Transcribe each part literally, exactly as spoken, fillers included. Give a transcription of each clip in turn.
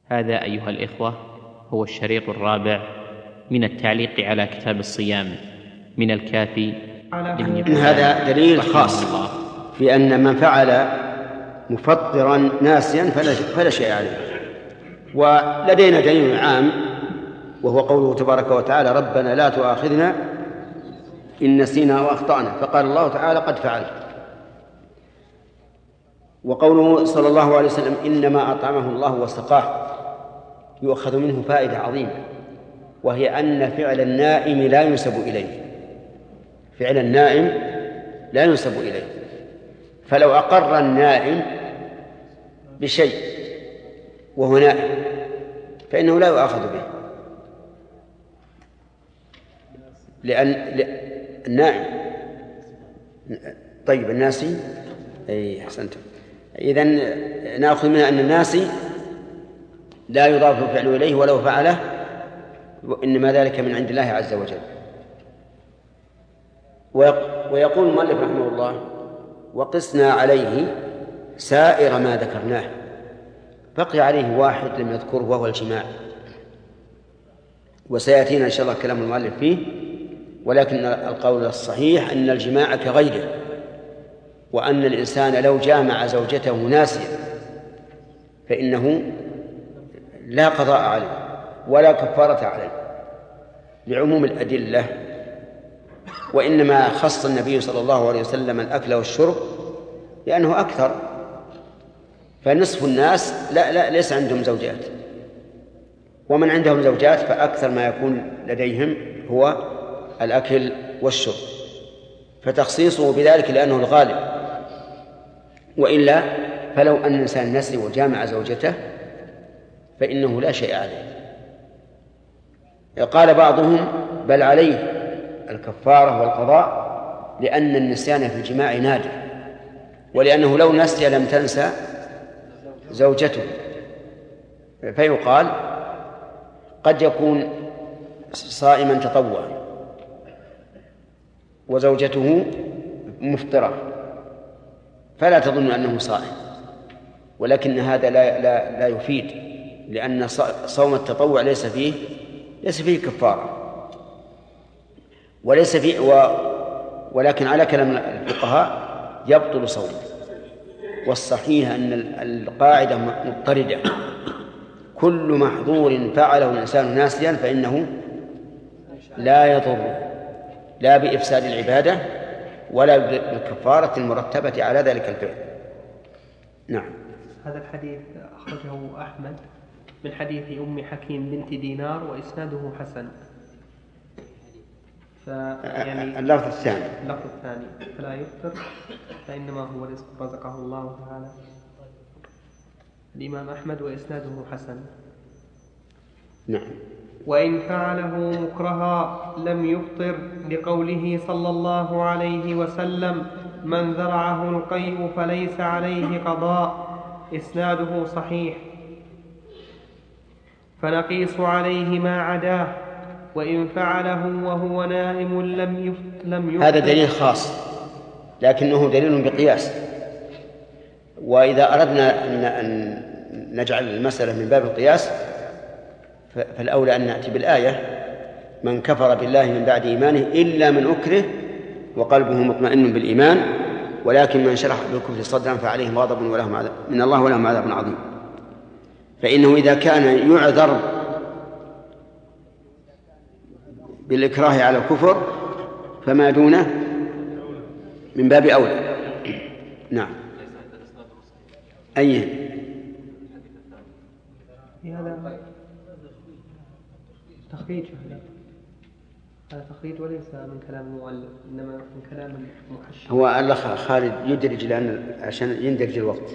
هذا أيها الإخوة هو الشريط الرابع من التعليق على كتاب الصيام من الكافي لابن قدامة. هذا دليل خاص في أن من فعل مفطرا ناسيا فلا, فلا شيء عليه. ولدينا دليل عام وهو قوله تبارك وتعالى ربنا لا تؤاخذنا إن نسينا وأخطأنا، فقال الله تعالى قد فعلت. وقوله صلى الله عليه وسلم إنما أطعمه الله وسقاه يؤخذ منه فائدة عظيمة، وهي أن فعل النائم لا ينسب إليه. فعل النائم لا ينسب إليه، فلو أقر النائم بشيء وهو نائم فإنه لا يؤاخذ به، لأن النائم طيب الناسي أي أحسنتم. إذن نأخذ منها أن الناسي لا يضاف فعله إليه ولو فعله، وإنما ذلك من عند الله عز وجل. ويقول المؤلف رحمه الله وقسنا عليه سائر ما ذكرناه، بقي عليه واحد لم يذكره وهو الجماع، وسيأتينا إن شاء الله كلام المؤلف فيه، ولكن القول الصحيح أن الجماع كغيره، وأن الإنسان لو جامع زوجته ناسيا فإنه لا قضاء عليه ولا كفارة عليه لعموم الأدلة، وإنما خص النبي صلى الله عليه وسلم الأكل والشرب لأنه أكثر، فنصف الناس لا, لا ليس عندهم زوجات، ومن عندهم زوجات فأكثر ما يكون لديهم هو الأكل والشرب، فتخصيصه بذلك لأنه الغالب. وإلا فلو أن الإنسان نسي وجامع زوجته فإنه لا شيء عليه. قال بعضهم بل عليه الكفارة والقضاء لأن النسيان في الجماع نادر، ولأنه لو نسي لم تنسى زوجته، فيقال قد يكون صائما تطوعا وزوجته مفطرة فلا تظن أنه صائم، ولكن هذا لا, لا, لا يفيد، لأن صوم التطوع ليس فيه ليس فيه كفارة وليس فيه و ولكن على كلام الفقهاء يبطل صومه. والصحيح أن القاعدة مضطردة، كل محظور فعله الإنسان ناسيا فإنه لا يضر لا بإفساد العبادة ولا بالكفارة المرتبة على ذلك الفعل. نعم. هذا الحديث أخرجه أحمد من حديث أم حكيم بنت دينار وإسناده حسن. يعني اللفظ الثاني اللفظ الثاني فلا يفطر فإنما هو رزق رزقه الله تعالى. الإمام أحمد وإسناده حسن. نعم. وإن فعله مكرها لم يفطر لقوله صلى الله عليه وسلم من ذرعه القيء فليس عليه قضاء، إسناده صحيح. فنقيس عليه ما عداه، وإن فعله وهو نائم لم يفطر. هذا دليل خاص لكنه دليل بقياس، وإذا أردنا أن نجعل المسألة من باب القياس فالأولى أن نأتي بالآية من كفر بالله من بعد إيمانه إلا من أكره وقلبه مطمئن بالإيمان ولكن من شرح بالكفر صدرا فعليهم غضب ولهم عذاب من الله ولهم عذاب عظيم. فإنه إذا كان يعذر بالإكراه على الكفر فما دونه من باب أولى. نعم. أيه هذا تخريج، هذا تخريج وليس من كلام المؤلف إنما من كلام المحشي. هو الأخ خالد يدرج لأن عشان يندرج الوقت.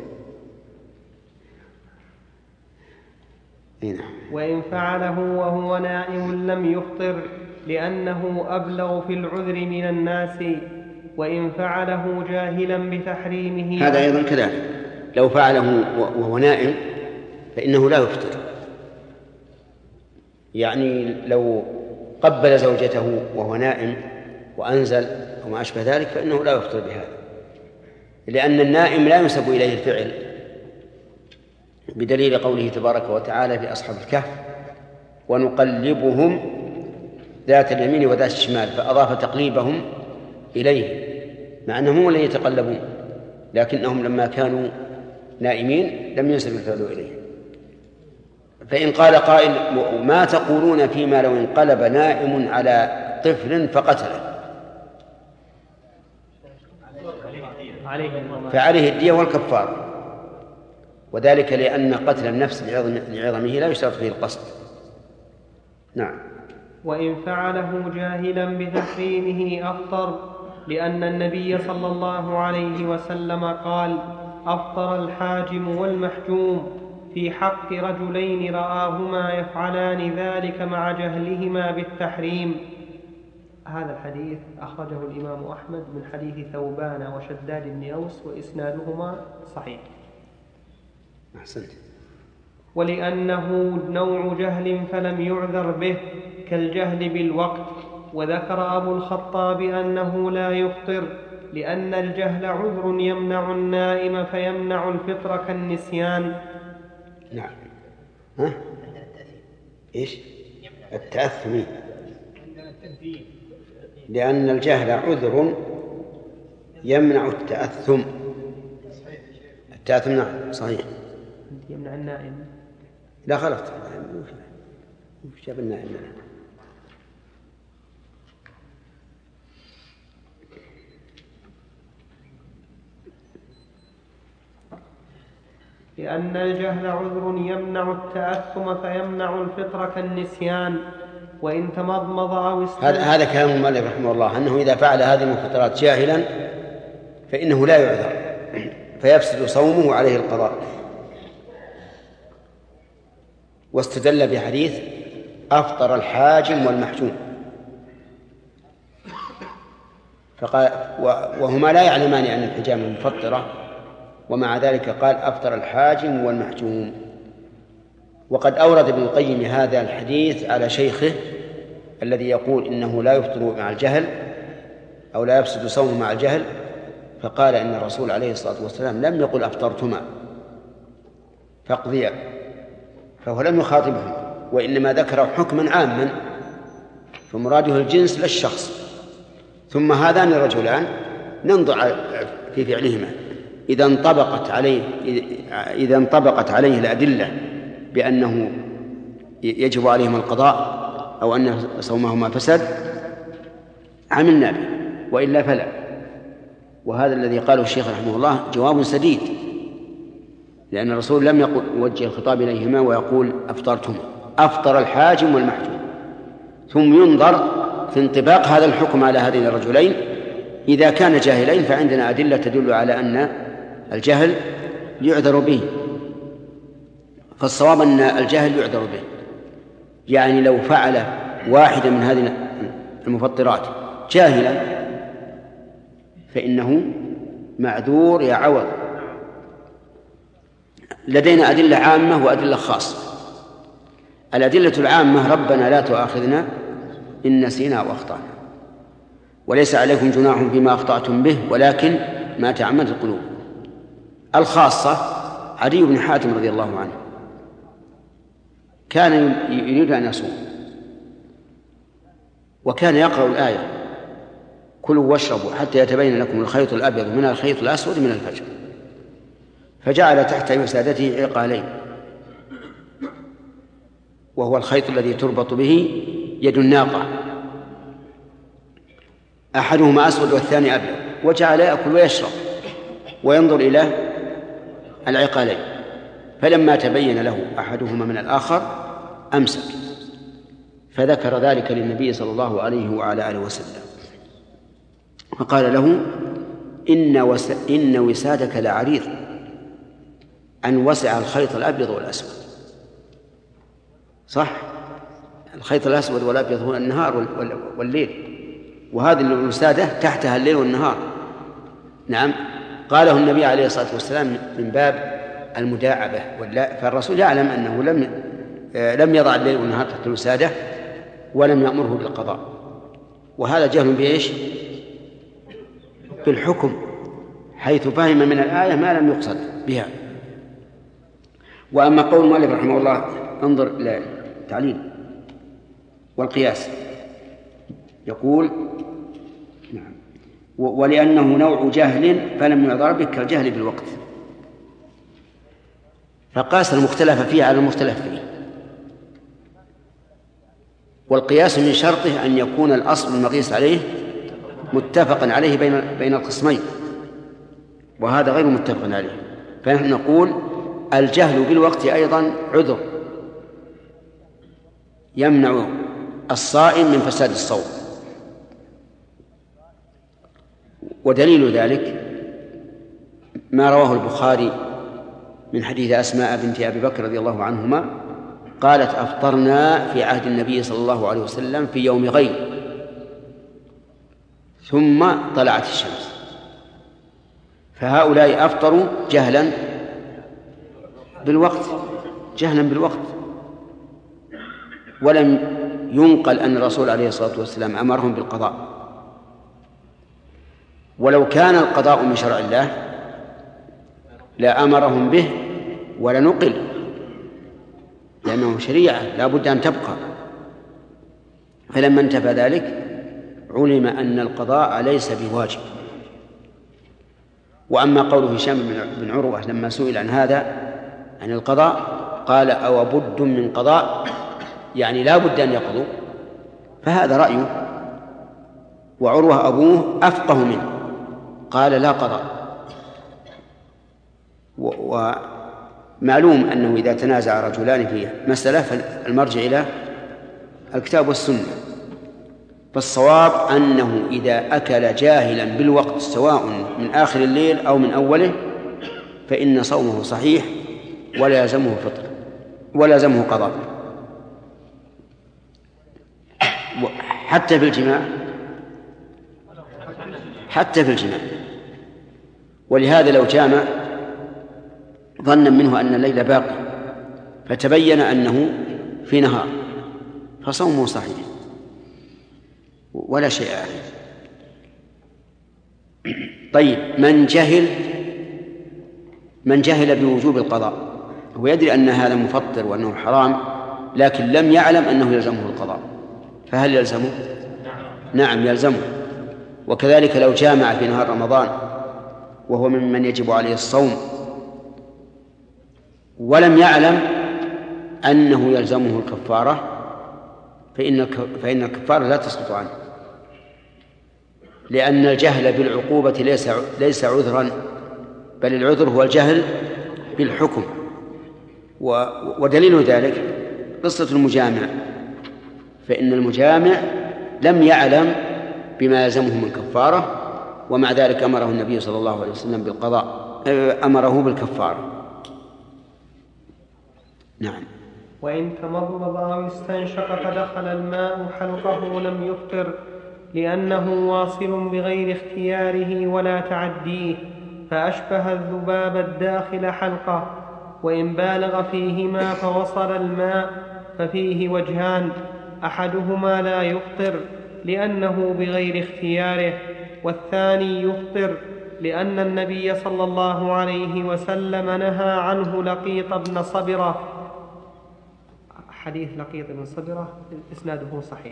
هنا. وإن فعله وهو نائم لم يفطر لأنه أبلغ في العذر من الناس، وإن فعله جاهلا بتحريمه. هذا أيضا كذلك، لو فعله وهو نائم فإنه لا يفطر، يعني لو قبل زوجته وهو نائم وأنزل وما أشبه ذلك فإنه لا يفطر بهذا، لأن النائم لا ينسب إليه الفعل بدليل قوله تبارك وتعالى في أصحاب الكهف ونقلبهم ذات اليمين وذات الشمال، فأضاف تقليبهم إليه مع أنهم هم الذين يتقلبون، لكنهم لما كانوا نائمين لم ينسب الفعل إليه. فإن قال قائل ما تقولون فيما لو انقلب نائم على طفل فقتله؟ فعليه الدية والكفار، وذلك لأن قتل النفس لعظمه لا يشترط فيه القصد. نعم. وإن فعله جاهلا بتحريمه أفطر، لأن النبي صلى الله عليه وسلم قال أفطر الحاجم والمحجوم في حق رجلين رآهما يفعلان ذلك مع جهلهما بالتحريم. هذا الحديث أخرجه الإمام أحمد من حديث ثوبان وشداد بن أوس وإسنادهما صحيح. أحسنت. ولأنه نوع جهل فلم يعذر به كالجهل بالوقت. وذكر أبو الخطاب أنه لا يفطر لأن الجهل عذر يمنع النائم فيمنع الفطر كالنسيان. نعم. ها؟ إيش؟ التأثم، لأن الجهل عذر يمنع التأثم. التأثم نعم صحيح. يمنع النائم. لا غلط، وش جاب النائم؟ لأن الجهل عذر يمنع التأثم فيمنع الفطر كالنسيان وإن تمضمض أو استنشق. هذا كلام المؤلف رحمه الله، أنه إذا فعل هذه المفطرات جاهلا فإنه لا يعذر فيفسد صومه عليه القضاء. واستدل بحديث أفطر الحاجم والمحجوم، فقال وهما لا يعلمان أن الحجامة مفطرة، ومع ذلك قال أفطر الحاجم والمحجوم. وقد أورد ابن القيم هذا الحديث على شيخه الذي يقول إنه لا يفطر مع الجهل أو لا يفسد صومه مع الجهل، فقال إن الرسول عليه الصلاة والسلام لم يقل أفطرتما فاقضيا، فهو لم يخاطبهم، وإنما ذكر حكما عاما فمراده الجنس لا الشخص. ثم هذان الرجلان ننظر في فعلهما إذا انطبقت عليه إذا انطبقت عليه الأدلة بأنه يجب عليهم القضاء أو أن صومهما فسد عملنا به، وإلا فلا. وهذا الذي قاله الشيخ رحمه الله جواب سديد، لأن الرسول لم يقل يوجه الخطاب إليهما ويقول أفطرتما، أفطر الحاجم والمحجوم. ثم ينظر في انطباق هذا الحكم على هذين الرجلين، إذا كان جاهلين فعندنا أدلة تدل على أن الجهل يعذر به، فالصواب أن الجهل يعذر به، يعني لو فعل واحدة من هذه المفطرات جاهلا فإنه معذور يا عوض. لدينا أدلة عامة وأدلة خاصة. الأدلة العامة ربنا لا تؤاخذنا إن نسينا أو أخطأنا، وليس عليكم جناح فيما أخطأتم به ولكن ما تعمدت القلوب. الخاصة عدي بن حاتم رضي الله عنه كان يريد أن يصوم، وكان يقرأ الآية كلوا واشربوا حتى يتبين لكم الخيط الأبيض من الخيط الأسود من الفجر، فجعل تحت وسادته عقالين، وهو الخيط الذي تربط به يد الناقة، أحدهما أسود والثاني أبيض، وجعل يأكل ويشرب وينظر إلى العقالين، فلما تبين له أحدهما من الآخر أمسك، فذكر ذلك للنبي صلى الله عليه وعلى آله وسلم، فقال له إن, وس... إن وسادك لعريض أن وسع الخيط الأبيض والأسود. صح، الخيط الأسود والأبيض هو النهار والليل، وهذه الوسادة تحتها الليل والنهار. نعم، قاله النبي عليه الصلاة والسلام من باب المداعبة، فالرسول يعلم أنه لم لم يضع الليل والنهار تحت الوسادة ولم يأمره بالقضاء، وهذا جهل بإيش؟ بالحكم، حيث فهم من الآية ما لم يقصد بها. وأما قول المؤلف رحمه الله انظر إلى التعليل والقياس، يقول نعم ولأنه نوع جهل فلم يعذر به كالجهل بالوقت، فقاس المختلف فيه على المختلف فيه. والقياس من شرطه أن يكون الأصل المقيس عليه متفقا عليه بين بين القسمين، وهذا غير متفق عليه. فنحن نقول الجهل بالوقت أيضا عذر يمنع الصائم من فساد الصوم. ودليل ذلك ما رواه البخاري من حديث أسماء بنت أبي بكر رضي الله عنهما قالت أفطرنا في عهد النبي صلى الله عليه وسلم في يوم غيم ثم طلعت الشمس، فهؤلاء أفطروا جهلا بالوقت جهلا بالوقت ولم ينقل أن الرسول عليه الصلاة والسلام أمرهم بالقضاء. ولو كان القضاء من شرع الله لأمرهم به ولنقل، لأنه شريعة لا بد أن تبقى. فلما انتفى ذلك علم أن القضاء ليس بواجب. وأما قول هشام بن عروة لما سئل عن هذا عن القضاء قال أو بد من قضاء، يعني لا بد أن يقضوا، فهذا رأيه. وعروة أبوه أفقه منه قال لا قضاء. ومعلوم أنه إذا تنازع رجلان في مسألة فالمرجع إلى الكتاب والسنة، فالصواب أنه إذا أكل جاهلا بالوقت سواء من آخر الليل أو من أوله فإن صومه صحيح ولا يلزمه فطر ولا يلزمه قضاء. حتى في الجماع حتى في الجماع ولهذا لو جامع ظنا منه أن الليل باقي فتبين أنه في نهار فصومه صحيح ولا شيء عليه. طيب من جهل من جهل بوجوب القضاء، هو يدري أن هذا مفطر وأنه حرام لكن لم يعلم أنه يلزمه القضاء، فهل يلزمه؟ نعم يلزمه. وكذلك لو جامع في نهار رمضان وهو ممن يجب عليه الصوم ولم يعلم أنه يلزمه الكفارة فإن فإن الكفارة لا تسقط عنه، لأن الجهل بالعقوبة ليس ليس عذرا، بل العذر هو الجهل بالحكم. ودليل ذلك قصة المجامع، فإن المجامع لم يعلم بما يلزمه من كفارة ومع ذلك أمره النبي صلى الله عليه وسلم بالقضاء، أمره بالكفارة. نعم. وإن تمضمض أو استنشق فدخل الماء حلقه لم يفطر لأنه واصل بغير اختياره ولا تعديه، فأشبه الذباب الداخل حلقه. وإن بالغ فيهما فوصل الماء ففيه وجهان، أحدهما لا يفطر لأنه بغير اختياره، والثاني يفطر لأن النبي صلى الله عليه وسلم نهى عنه لقيط بن صبرة. حديث لقيط بن صبرة إسناده صحيح.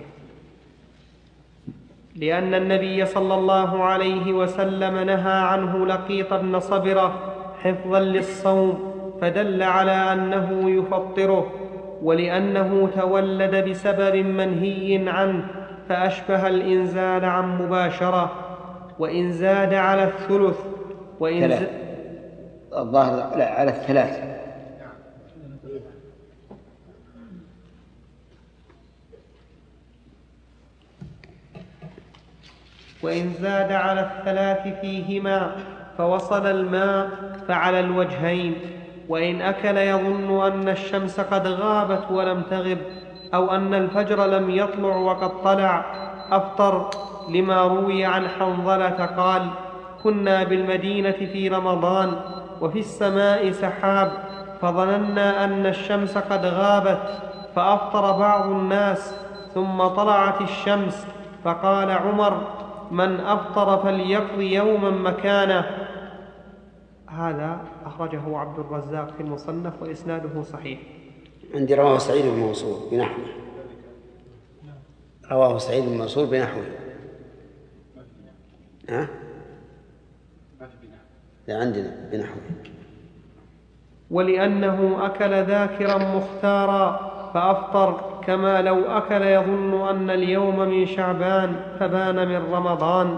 لأن النبي صلى الله عليه وسلم نهى عنه لقيط بن صبرة حفظا للصوم فدل على أنه يفطره، ولأنه تولد بسبب منهي عنه فأشبه الإنزال عن مباشرة. وإن زاد على الثلث وإن ز... الظاهر لا على الثلاث. وإن زاد على الثلاث فيهما فوصل الماء فعلى الوجهين. وإن أكل يظن أن الشمس قد غابت ولم تغب أو أن الفجر لم يطلع وقد طلع أفطر، لما روي عن حنظلة قال: كنا بالمدينة في رمضان وفي السماء سحاب فظننا أن الشمس قد غابت فأفطر بعض الناس ثم طلعت الشمس فقال عمر: من أفطر فليقضي يوما مكانه. هذا أخرجه عبد الرزاق في المصنف وإسناده صحيح. عندي رواه سعيد بن منصور بنحوه. رواه سعيد بن منصور بنحوه. ها؟ لا عندنا بنحوه. ولأنه أكل ذاكرا مختارا فأفطر، كما لو أكل يظن أن اليوم من شعبان فبان من رمضان.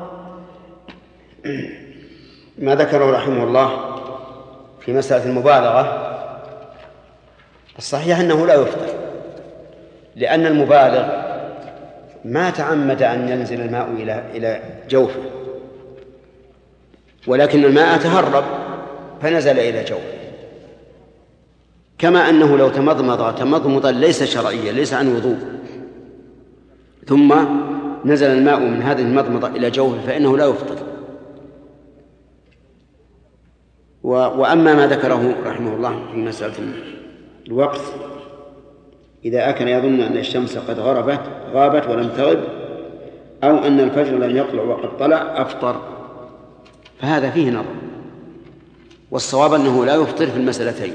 ما ذكره رحمه الله في مسألة المبالغة الصحيح أنه لا يفطر، لأن المبالغ ما تعمد أن ينزل الماء إلى إلى جوفه، ولكن الماء تهرب فنزل إلى جوفه، كما أنه لو تمضمض تمضمضا ليس شرعيا ليس عن وضوء ثم نزل الماء من هذه المضمضة إلى جوفه فإنه لا يفطر. وأما ما ذكره رحمه الله في مسألة الوقت إذا أكل يظن أن الشمس قد غربت غابت ولم تغب، أو أن الفجر لم يطلع وقد طلع أفطر، فهذا فيه نظر، والصواب أنه لا يفطر في المسألتين،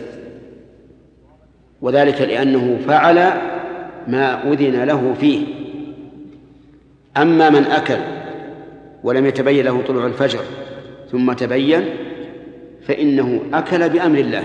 وذلك لأنه فعل ما أذن له فيه. أما من أكل ولم يتبين له طلوع الفجر ثم تبين فإنه أكل بأمر الله،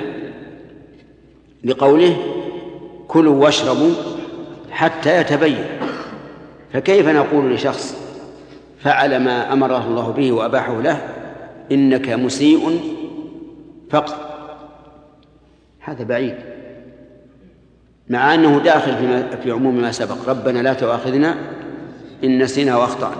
لقوله كلوا واشربوا حتى يتبين. فكيف نقول لشخص فعل ما أمره الله به وأباحه له إنك مسيء فقط؟ هذا بعيد، مع أنه داخل في, في عموم ما سبق، ربنا لا تؤاخذنا إن نسينا وأخطأنا.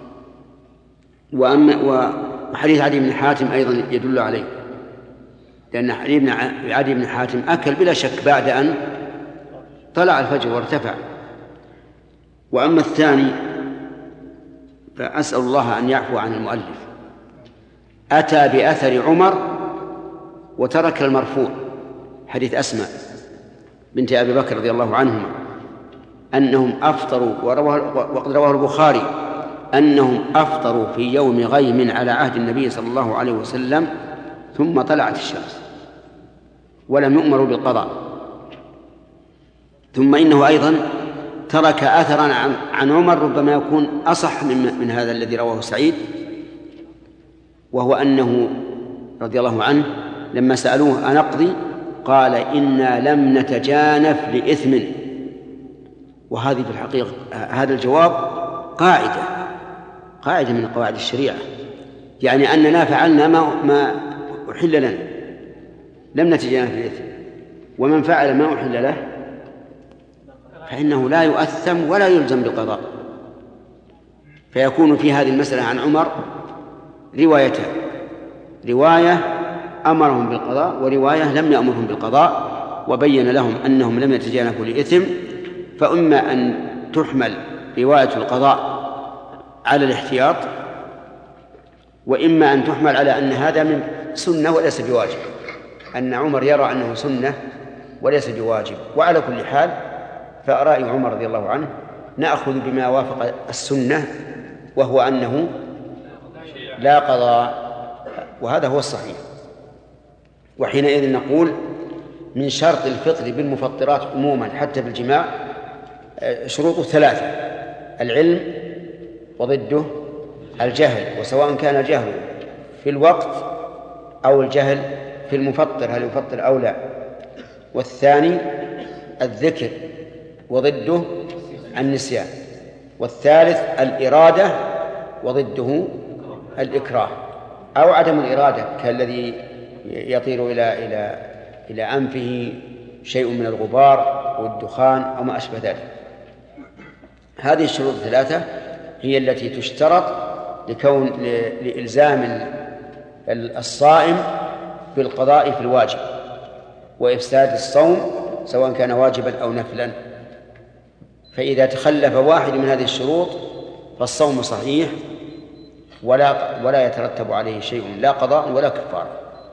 وأما وحديث عدي بن حاتم أيضا يدل عليه، لأن عدي بن حاتم أكل بلا شك بعد أن طلع الفجر وارتفع. وأما الثاني فأسأل الله أن يعفو عن المؤلف، أتى بأثر عمر وترك المرفوع، حديث أسماء بنت أبي بكر رضي الله عنهما أنهم أفطروا، وقد رواه البخاري أنهم أفطروا في يوم غيم على عهد النبي صلى الله عليه وسلم ثم طلعت الشمس ولم يؤمروا بالقضاء. ثم إنه أيضا ترك أثرا عن عمر ربما يكون أصح من هذا الذي رواه سعيد، وهو أنه رضي الله عنه لما سألوه أنقضي قال إنا لم نتجانف لإثم. وهذه في الحقيقة هذا الجواب قاعدة قاعدة من قواعد الشريعة، يعني أننا فعلنا ما, ما أحل لنا، لم نتجانف لإثم، ومن فعل ما أحل له فإنه لا يؤثم ولا يلزم بالقضاء. فيكون في هذه المسألة عن عمر روايتان، رواية أمرهم بالقضاء ورواية لم يأمرهم بالقضاء وبين لهم أنهم لم يتجانفوا لإثم. فإما أن تحمل رواية القضاء على الاحتياط، وإما أن تحمل على أن هذا من سنة وليس بواجب، أن عمر يرى أنه سنة وليس بواجب. وعلى كل حال فأرائي عمر رضي الله عنه نأخذ بما وافق السنة، وهو أنه لا قضاء، وهذا هو الصحيح. وحينئذ نقول من شرط الفطر بالمفطرات عموما حتى بالجماع شروط ثلاثة: العلم وضده الجهل، وسواء كان الجهل في الوقت أو الجهل في المفطر هل يفطر أو لا. والثاني الذكر وضده النسيان. والثالث الإرادة وضده الإكراه أو عدم الإرادة، كالذي يطير إلى إلى إلى أنفه شيء من الغبار والدخان أو ما أشبه ذلك. هذه الشروط الثلاثة هي التي تشترط لكون لإلزام الصائم بالقضاء في الواجب وإفساد الصوم سواء كان واجبا أو نفلا. فإذا تخلف واحد من هذه الشروط فالصوم صحيح ولا ولا يترتب عليه شيء، لا قضاء ولا كفارة.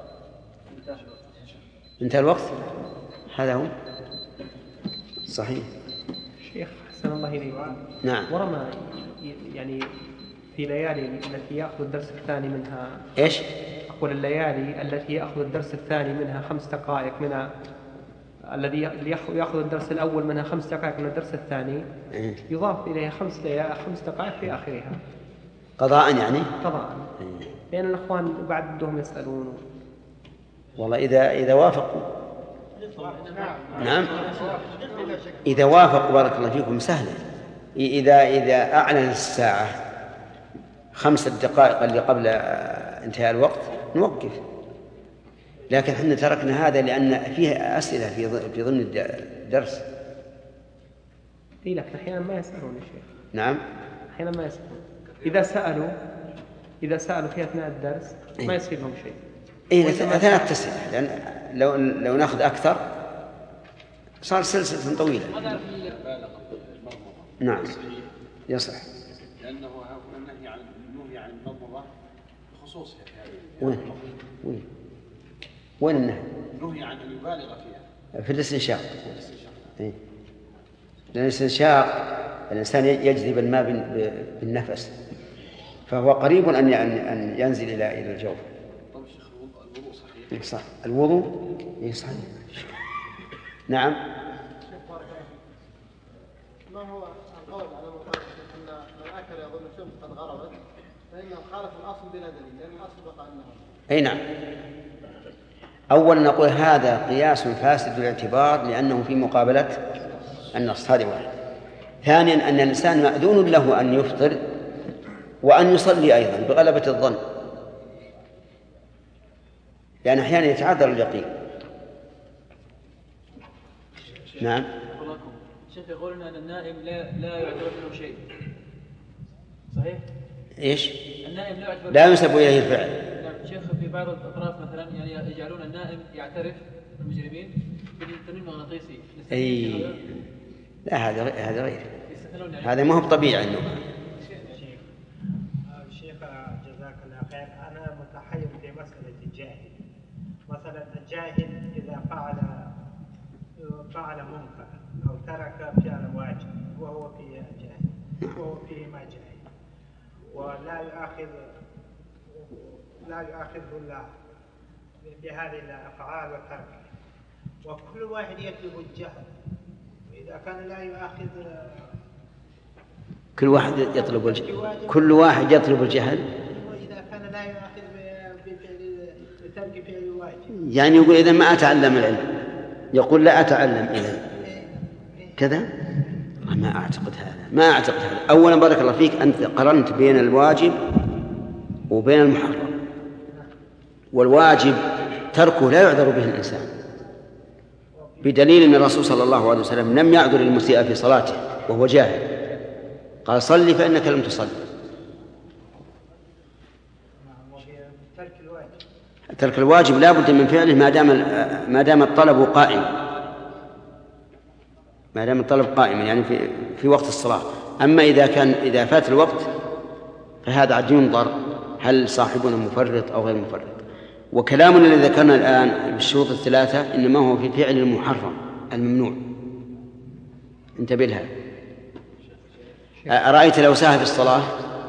انتهى الوقت. هذا هو صحيح. شيخ حسن الله إليك. نعم. ورمى يعني في ليالي التي يأخذ الدرس الثاني منها إيش؟ أقول الليالي التي يأخذ الدرس الثاني منها خمس دقائق منها الذي يأخذ الدرس الأول منها خمس دقائق من الدرس الثاني يضاف إليها خمس خمس دقائق في آخرها قضاء يعني قضاء، لأن الأخوان بعد بدهم يسألون. والله إذا إذا وافقوا نعم إذا وافقوا بارك الله فيكم سهلة. إذا إذا أعلن الساعة خمس دقائق اللي قبل انتهاء الوقت نوقف، لكن احنا تركنا هذا لأن فيه أسئلة في في ضمن الدرس. إيه لكن أحيانا ما يسألون يا شيخ. نعم أحيانا ما يسألون. إذا سألوا إذا سألوا في أثناء الدرس ما يصير لهم شيء. إيه أثناء التسعة، لأن لو لو نأخذ أكثر صار سلسلة طويلة. نعم يصح. لأنه النهي عن النهي عن المضمضة بخصوصها في هذه. وين وين وين النهي؟ نهي عن أن يبالغ فيها. في الاستنشاق. إيه. لأن الاستنشاق الإنسان يجذب الماء بالنفس، فهو قريب أن أن ينزل إلى إلى الجوف. طيب شيخ الوضوء صحيح؟ صح الوضوء إيه صحيح. نعم. ما هو القول على مخالفة أن من أكل يظن الشمس قد غربت فإنه خالف الأصل بلا دليل، لأن الأصل بقى أنه. أي نعم. أولا نقول هذا قياس فاسد الاعتبار لأنه في مقابلة النص، هذه واحد. ثانيا أن الإنسان مأذون له أن يفطر وأن يصلي أيضا بغلبة الظن، لأن أحيانا يتعذر اليقين. نعم. الشيخ يقول أن النائم لا لا يعتبر منه شيء، صحيح؟ إيش؟ النائم لا يعتبر لا ينسب إليه الفعل. نعم شيخ، في بعض الأطراف مثلا يعني يجعلون النائم يعترف المجرمين بالتنويم المغناطيسي. أي لا هذا هذا غير هذا ما هو بطبيعي إنه. شيخ جزاك الله خير، أنا متحير في مسألة الجاهل. مثلا الجاهل إذا فعل فعل منكر أو ترك فعل واجب وهو فيه جاهل وهو فيه ما جاهل، ولا يؤاخذ لا يؤاخذه الله بهذه الأفعال وتركه، وكل واحد يطلب الجهل. إذا كان لا يؤاخذ كل واحد يطلب الجهل كل واحد يطلب الجهل وإذا كان لا يؤاخذ بفعل بترك فعل واجب، يعني يقول إذا ما أتعلم العلم يقول لا أتعلم إليه كذا. ما أعتقد هذا ما أعتقد هذا. أولا بارك الله فيك، أنت قرنت بين الواجب وبين المحرم، والواجب تركه لا يعذر به الإنسان، بدليل أن الرسول صلى الله عليه وسلم لم يعذر المسيء في صلاته وهو جاهل، قال صلي فإنك لم تصلي. ترك الواجب لا بد من فعله ما دام ما دام الطلب قائم ما دام الطلب قائما يعني في في وقت الصلاة. أما إذا كان إذا فات الوقت فهذا عاد ينظر هل صاحبنا مفرط أو غير مفرط. وكلامنا الذي ذكرنا الآن بالشروط الثلاثة إنما هو في فعل المحرم الممنوع، انتبه لها. أرأيت لو ساهى في الصلاة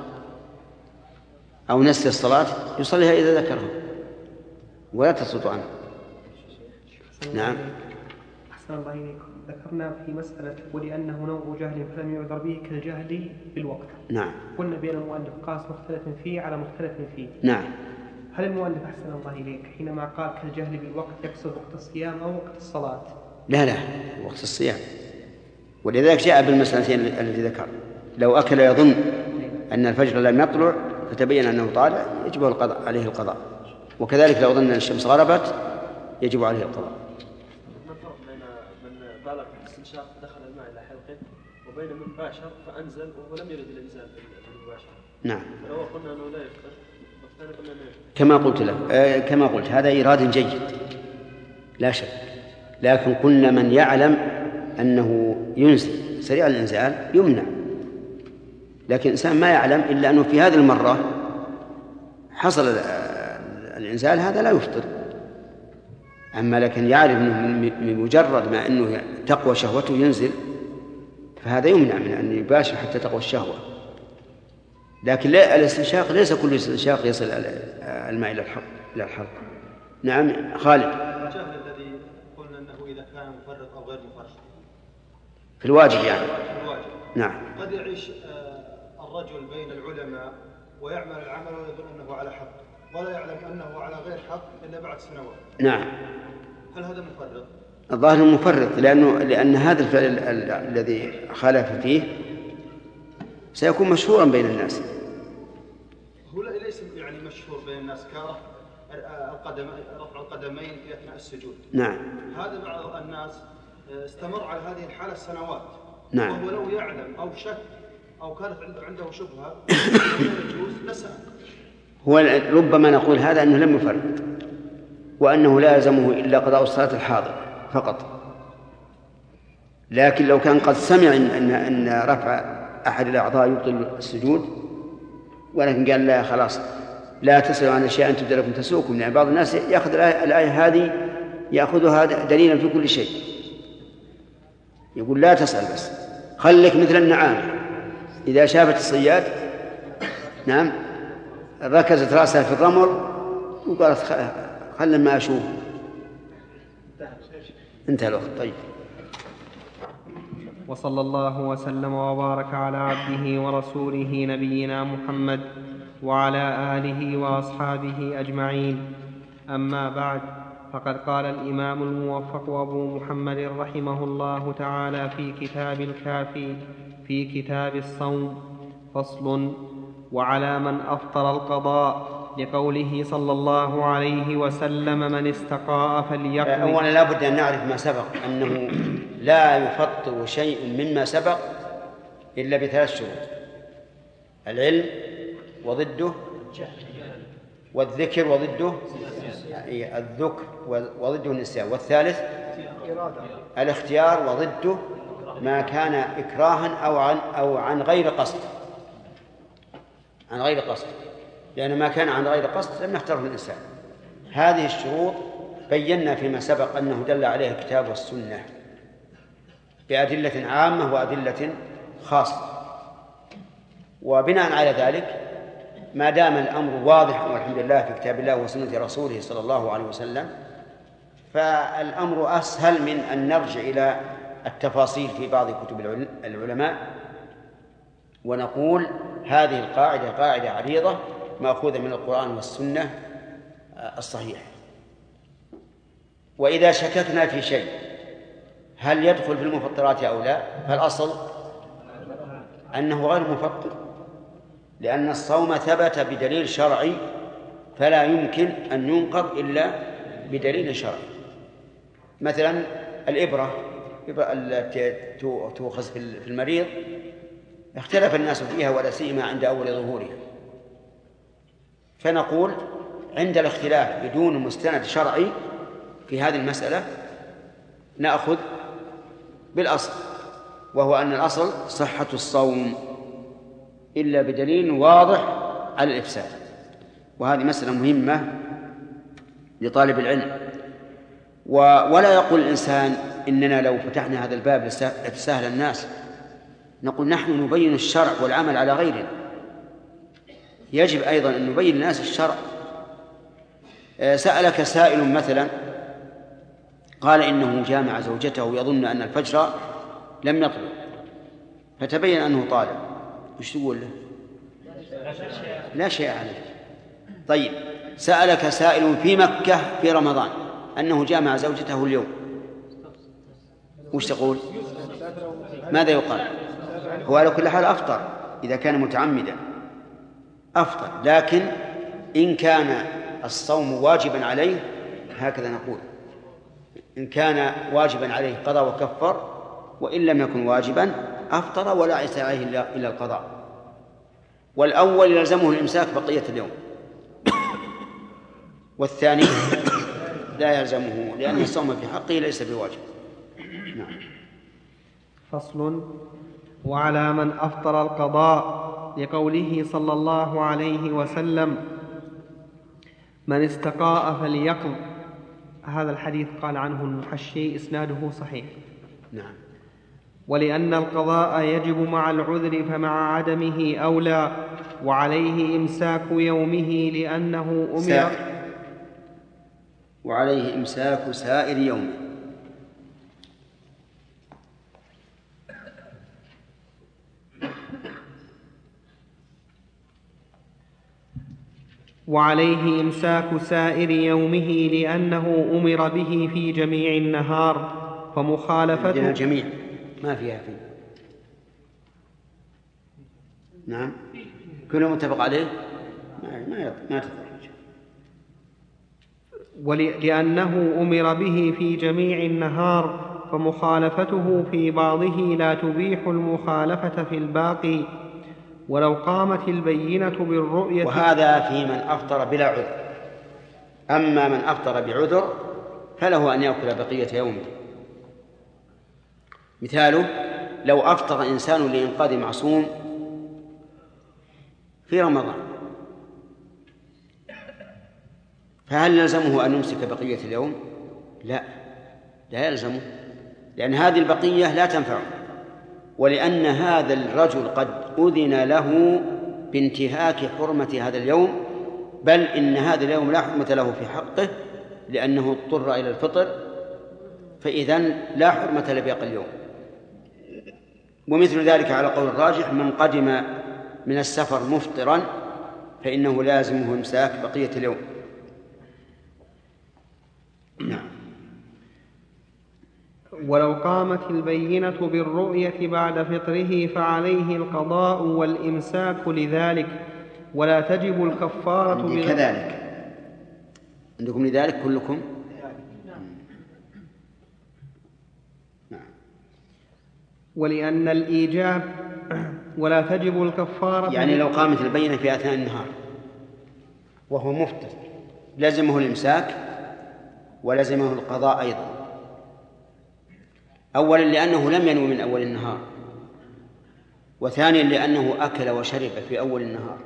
أو نسي الصلاة يصليها إذا ذكرها ولا تسقط عنه. نعم. أحسن الله إليكم. ذكرنا في مسألة ولأنه نوع جهل فلم يعذر به كالجهل بالوقت. نعم. قلنا بين المؤلف قاس مختلف فيه على مختلف فيه. نعم. هل المؤلف أحسن الله إليك حينما قال كالجهل بالوقت يقصد وقت الصيام أو وقت الصلاة؟ لا لا وقت الصيام، ولذلك جاء بالمسألتين التي ذكر. لو أكل يظن أن الفجر لم يطلع فتبين أنه طالع يجب القضاء عليه القضاء، وكذلك لو ظن أن الشمس غربت يجب عليه القضاء. ما الفرق بين من بالغ في الاستنشاق دخل الماء إلى حلقه وبين من باشر فأنزل وهو لم يرد الإنزال بالمباشرة؟ نعم. فلو قلنا أنه لا يفطر والثاني قلنا أنه يفطر. كما قلت لك آه كما قلت هذا إيراد جيد لا شك، لكن قلنا من يعلم أنه ينزل سريع الإنزال يمنع، لكن الإنسان ما يعلم إلا أنه في هذه المرة حصل الإنزال هذا لا يفطر. أما لكن يعرف من مجرد ما أنه تقوى شهوته ينزل فهذا يمنع من أن يباشر حتى تقوى الشهوة. لكن لا الاستنشاق ليس كل استنشاق يصل الماء إلى الحلق. إلى الحلق. نعم خالد. الجهل الذي قلنا أنه إذا كان مفرط أو غير مفرط في الواجب يعني. في الواجب. نعم. قد يعيش الرجل بين العلماء ويعمل العمل ويظن أنه على حق ولا يعلم أنه على غير حق إلا بعد سنوات. نعم. هل هذا مفرط؟ الظاهر مفرط، لأنه لأن هذا الفعل الذي خالف فيه سيكون مشهورا بين الناس. هو ليس يعني مشهور بين الناس كرفع القدم رفع القدمين في أثناء السجود. نعم. هذا بعض الناس استمر على هذه الحالة سنوات. نعم. وهو لو يعلم أو شك أو كانت عنده شبهة يجوز لسأل. هو ربما نقول هذا أنه لم يفرط وأنه لا يلزمه إلا قضاء الصلاة الحاضر فقط. لكن لو كان قد سمع إن أن رفع أحد الأعضاء يبطل السجود ولكن قال لا خلاص لا تسألوا عن أشياء أن تبدأ لكم تسوءكم، يعني بعض الناس يأخذ الآية هذه يأخذها دليلا في كل شيء، يقول لا تسأل بس خليك مثل النعام إذا شافت الصياد نعم ركزت رأسها في الرمل وقالت خل ما أشوف. انتهى الوقت. طيب. وصلى الله وسلم وبارك على عبده ورسوله نبينا محمد وعلى آله وأصحابه أجمعين. أما بعد، فقد قال الإمام الموفق أبو محمد رحمه الله تعالى في كتاب الكافي في كتاب الصوم: فصل: وعلى من أفطر القضاء، لقوله صلى الله عليه وسلم: من استقاء فليقض. أولا لا بد أن نعرف ما سبق أنه لا يفطر شيء مما سبق إلا بثلاث شروط: العلم وضده، والذكر وضده الذكر وضده النسيان، والثالث الاختيار وضده ما كان إكراها أو عن أو عن غير قصد عن غير قصد لأن ما كان عن غير قصد لم يختاره الإنسان. هذه الشروط بينا فيما سبق أنه دل عليها الكتاب والسنة بأدلة عامة وأدلة خاصة، وبناء على ذلك ما دام الأمر واضح والحمد لله في كتاب الله وسنة رسوله صلى الله عليه وسلم، فالأمر أسهل من أن نرجع إلى التفاصيل في بعض كتب العلماء ونقول هذه القاعدة قاعدة عريضة مأخوذة من القرآن والسنة الصحيح. وإذا شككنا في شيء هل يدخل في المفطرات أو لا، فالأصل أنه غير مفطر، لأن الصوم ثبت بدليل شرعي فلا يمكن أن ينقض إلا بدليل شرعي. مثلا الإبرة التي تؤخذ في المريض اختلف الناس فيها ولا سيما عند أول ظهورها، فنقول عند الاختلاف بدون مستند شرعي في هذه المسألة نأخذ بالأصل، وهو أن الأصل صحة الصوم إلا بدليل واضح على الإفساد. وهذه مسألة مهمة لطالب العلم. ولا يقول الإنسان إننا لو فتحنا هذا الباب لتسهل الناس، نقول نحن نبين الشرع والعمل على غيره. يجب أيضا أن نبين الناس الشرع. سألك سائل مثلا قال إنه جامع زوجته يظن أن الفجر لم يطلع فتبين أنه طالع، وش تقول له؟ لا شيء عليه. طيب سألك سائل في مكة في رمضان أنه جامع زوجته اليوم، وش تقول؟ ماذا يقال؟ هو على كل حال أفطر إذا كان متعمدا أفطر، لكن إن كان الصوم واجبا عليه هكذا نقول: إن كان واجبا عليه قضى وكفر، وإن لم يكن واجبا أفطر ولا عيس عليه إلا القضاء. والأول يلزمه الإمساك بقية اليوم، والثاني لا يلزمه لأن الصوم في حقه ليس بواجب. نعم. فصل: وعلى من أفطر القضاء، لقوله صلى الله عليه وسلم: من استقاء فليقض. هذا الحديث قال عنه المحشي إسناده صحيح. نعم. ولأن القضاء يجب مع العذر فمع عدمه أولى، وعليه إمساك يومه لأنه أمر. وعليه إمساك سائر يومه. وعليه إمساك سائر يومه لأنه أمر به في جميع النهار، فمخالفته الجميع ما فيها فيه. نعم كله متفق عليه ما ما ما تضرج. ولأنه أمر به في جميع النهار، فمخالفته في بعضه لا تبيح المخالفة في الباقي. ولو قامت البينة بالرؤية. وهذا في من أفطر بلا عذر. أما من أفطر بعذر فله أن يأكل بقية يومه. مثاله لو أفطر إنسان لإنقاذ معصوم في رمضان، فهل يلزمه أن يمسك بقية اليوم؟ لا، لا يلزمه، لأن هذه البقية لا تنفعه، ولأن هذا الرجل قد أذن له بانتهاك حرمة هذا اليوم، بل إن هذا اليوم لا حرمة له في حقه لأنه اضطر إلى الفطر، فإذن لا حرمة لباقي اليوم. ومثل ذلك على قول الراجح من قدم من السفر مفطرا فإنه لازمه إمساك بقية اليوم. نعم. ولو قامت البينة بالرؤية بعد فطره فعليه القضاء والإمساك لذلك، ولا تجب الكفارة عندي كذلك. عندكم لذلك كلكم؟ نعم. ولأن الإيجاب ولا تجب الكفارة، يعني لو قامت البينة في أثناء النهار وهو مفطر لزمه الإمساك ولزمه القضاء أيضا. أولا لأنه لم ينوي من أول النهار، وثانيا لأنه أكل وشرب في أول النهار.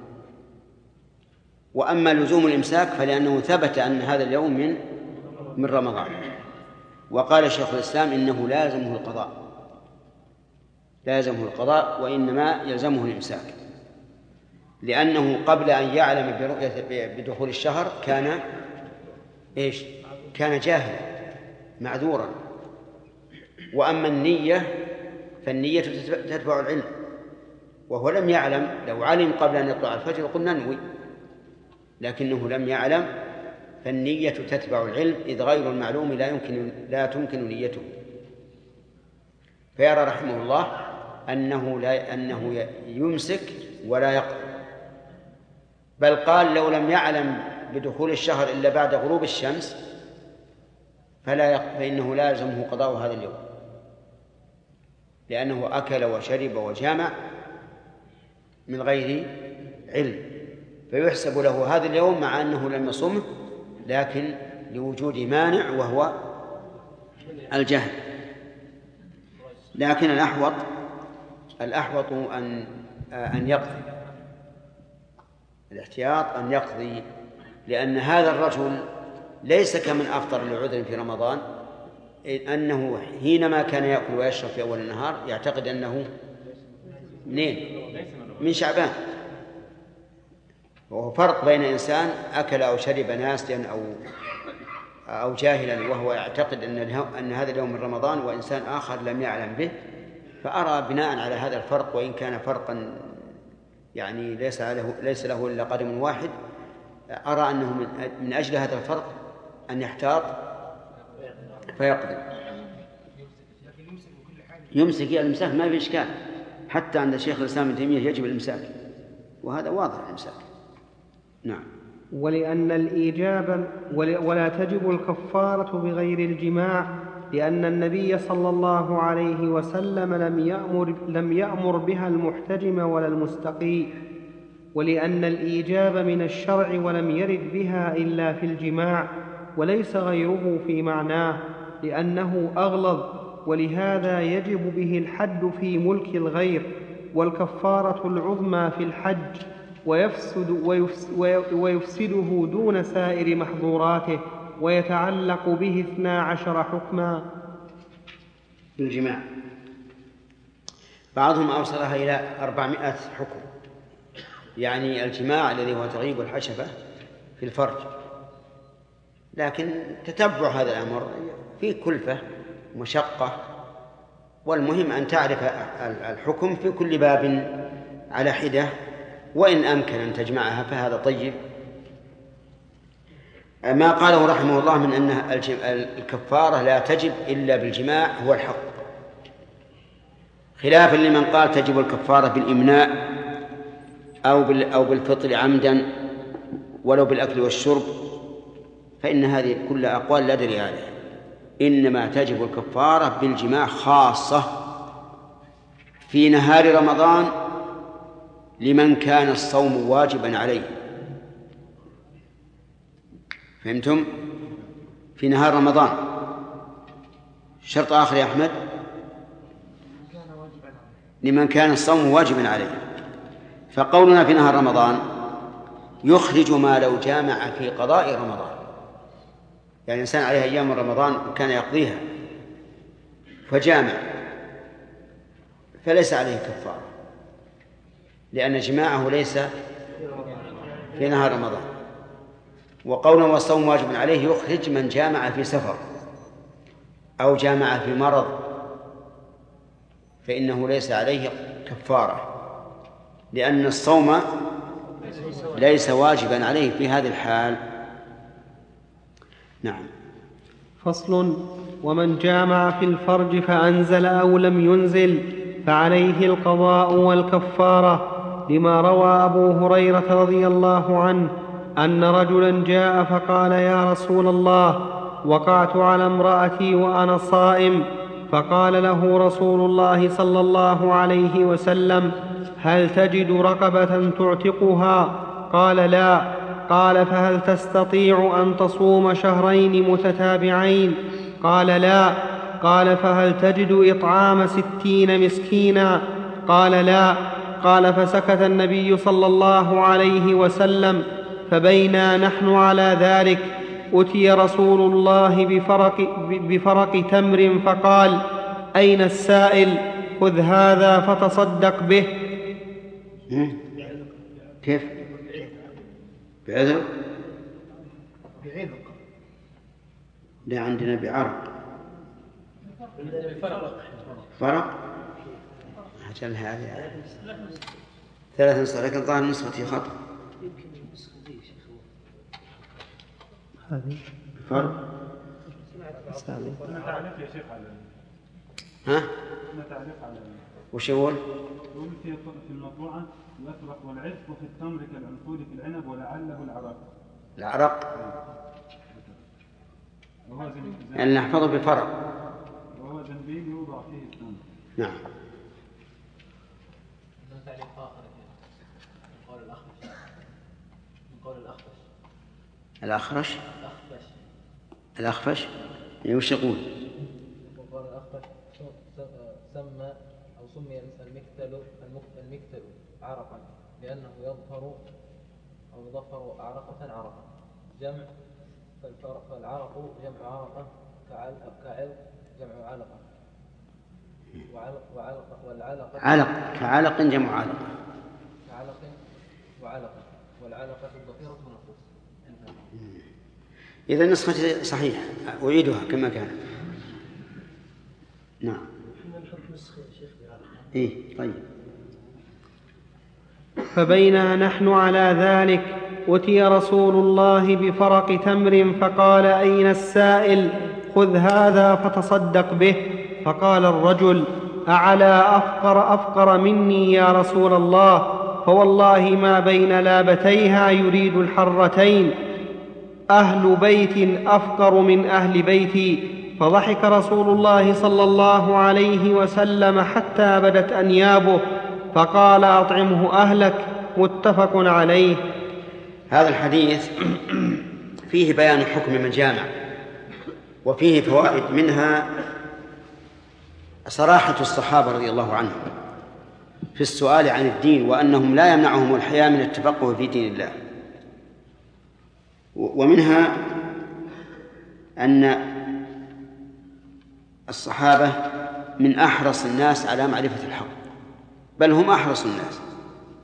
وأما لزوم الإمساك فلأنه ثبت أن هذا اليوم من من رمضان، وقال شيخ الإسلام إنه لازمه القضاء، لازمه القضاء وإنما يلزمه الإمساك، لأنه قبل أن يعلم برؤية بدخول الشهر كان إيش؟ كان جاهلا معذورا. وأما النية فالنية تتبع العلم، وهو لم يعلم. لو علم قبل أن يطلع الفجر قلنا ننوي، لكنه لم يعلم، فالنية تتبع العلم، إذ غير المعلوم لا يمكن لا تمكن نيته. فيرى رحمه الله أنه لا أنه يمسك ولا يقضي، بل قال لو لم يعلم بدخول الشهر إلا بعد غروب الشمس فلا يق... فإنه لازمه قضاء هذا اليوم، لأنه أكل وشرب وجامع من غير علم، فيحسب له هذا اليوم مع أنه لم يصمه، لكن لوجود مانع وهو الجهل. لكن الأحوط الأحوط أن أن يقضي، الاحتياط أن يقضي، لأن هذا الرجل ليس كمن أفطر لعذر في رمضان، أنه حينما كان يأكل ويشرب في أول النهار يعتقد أنه منين؟ من شعبان. وهو فرق بين إنسان أكل أو شرب ناسيا أو أو جاهلا وهو يعتقد أن أن هذا اليوم من رمضان، وإنسان آخر لم يعلم به. فأرى بناء على هذا الفرق، وإن كان فرقا يعني ليس له ليس له إلا قدم واحد، أرى أنه من من أجل هذا الفرق أن يحتاط فيقضي. يمسك الإمساك ما في إشكال، حتى عند الشيخ الإسلام ابن تيمية يجب الإمساك، وهذا واضح الإمساك. نعم. ولأن الإيجاب ولا تجب الكفارة بغير الجماع، لأن النبي صلى الله عليه وسلم لم يأمر, لم يأمر بها المحتجم ولا المستقي، ولأن الإيجاب من الشرع ولم يرد بها إلا في الجماع وليس غيره في معناه، لأنه أغلظ، ولهذا يجب به الحد في ملك الغير، والكفارة العظمى في الحج، ويفسد ويفسده دون سائر محظوراته، ويتعلق به اثنا عشر حكما. الجماع بعضهم أوصلها إلى أربعمائة حكم، يعني الجماع الذي هو تغيب الحشفة في الفرج، لكن تتبع هذا الأمر فيه كلفة مشقة، والمهم أن تعرف الحكم في كل باب على حدة، وإن أمكن أن تجمعها فهذا طيب. ما قاله رحمه الله من أن الكفارة لا تجب إلا بالجماع هو الحق، خلافا لمن قال تجب الكفارة بالإمناء أو بالفطر عمدا ولو بالأكل والشرب، فإن هذه كل أقوال لا دليل عليها. إنما تجب الكفارة بالجماع خاصة في نهار رمضان لمن كان الصوم واجبا عليه. فهمتم؟ في نهار رمضان. شرط آخر يا أحمد لمن كان الصوم واجبا عليه. فقولنا في نهار رمضان يخرج ما لو جامع في قضاء رمضان، يعني الإنسان عليه أيام رمضان كان يقضيها فجامع فليس عليه كفارة، لأن جماعه ليس في نهار رمضان. وقوله والصوم واجب عليه يخرج من جامع في سفر أو جامع في مرض، فإنه ليس عليه كفارة، لأن الصوم ليس واجبا عليه في هذه الحال. نعم. فصل: ومن جامع في الفرج فأنزل أو لم ينزل فعليه القضاء والكفارة، لما روى أبو هريرة رضي الله عنه أن رجلا جاء فقال: يا رسول الله، وقعت على امرأتي وأنا صائم. فقال له رسول الله صلى الله عليه وسلم: هل تجد رقبة تعتقها؟ قال: لا. قال: فهل تستطيع أن تصوم شهرين متتابعين؟ قال: لا. قال: فهل تجد إطعام ستين مسكينا؟ قال: لا. قال: فسكت النبي صلى الله عليه وسلم. فبينا نحن على ذلك أتي رسول الله بفرق, بفرق تمر فقال: أين السائل؟ خذ هذا فتصدق به. كيف؟ بعذر؟ بعذق. لا، عندنا بعرق. فرق أجل هذه ثلاث نسخة، لكن ظاهر نسختي خطأ. هذه فرق. ها؟ وش يقول؟ يقول في في المطبوعة: الأفرق والعذق وفي التمر كالعنقود في العنب ولعله العرق. العرق يعني نحفظه بفرق، وهو زنبيل يوضع فيه التمر. نعم. من تعليق آخر من قول الأخفش من قول الأخفش الأخرش الأخفش الأخفش يعني وش يقول؟ قول الأخفش سمى أو سمي المكتل المكتل عرقا لأنه يظهر أو يظفر عرقة عرقا جمع، فالعرق جمع عرقة كعلق جمع علقة، وعلق وعلق والعلقة علق كعلق جمع علقة كعلق وعلقة، والعلقة الضفيرة من الخبز. إذا النسخة صحيحة، أعيدها كما كانت. نعم. إيه طيب. فبينا نحن على ذلك أتي رسول الله بفرق تمر فقال: أين السائل؟ خذ هذا فتصدق به. فقال الرجل: أعلى أفقر أفقر مني يا رسول الله، فوالله ما بين لابتيها يريد الحرتين، أهل بيت أفقر من أهل بيتي. فضحك رسول الله صلى الله عليه وسلم حتى بدت أنيابه، فقال: أطعمه أهلك. متفق عليه. هذا الحديث فيه بيان حكم من جامع، وفيه فوائد، منها صراحة الصحابة رضي الله عنهم في السؤال عن الدين، وأنهم لا يمنعهم الحياء من التفقه في دين الله. ومنها أن الصحابة من أحرص الناس على معرفة الحق، بل هم أحرص الناس،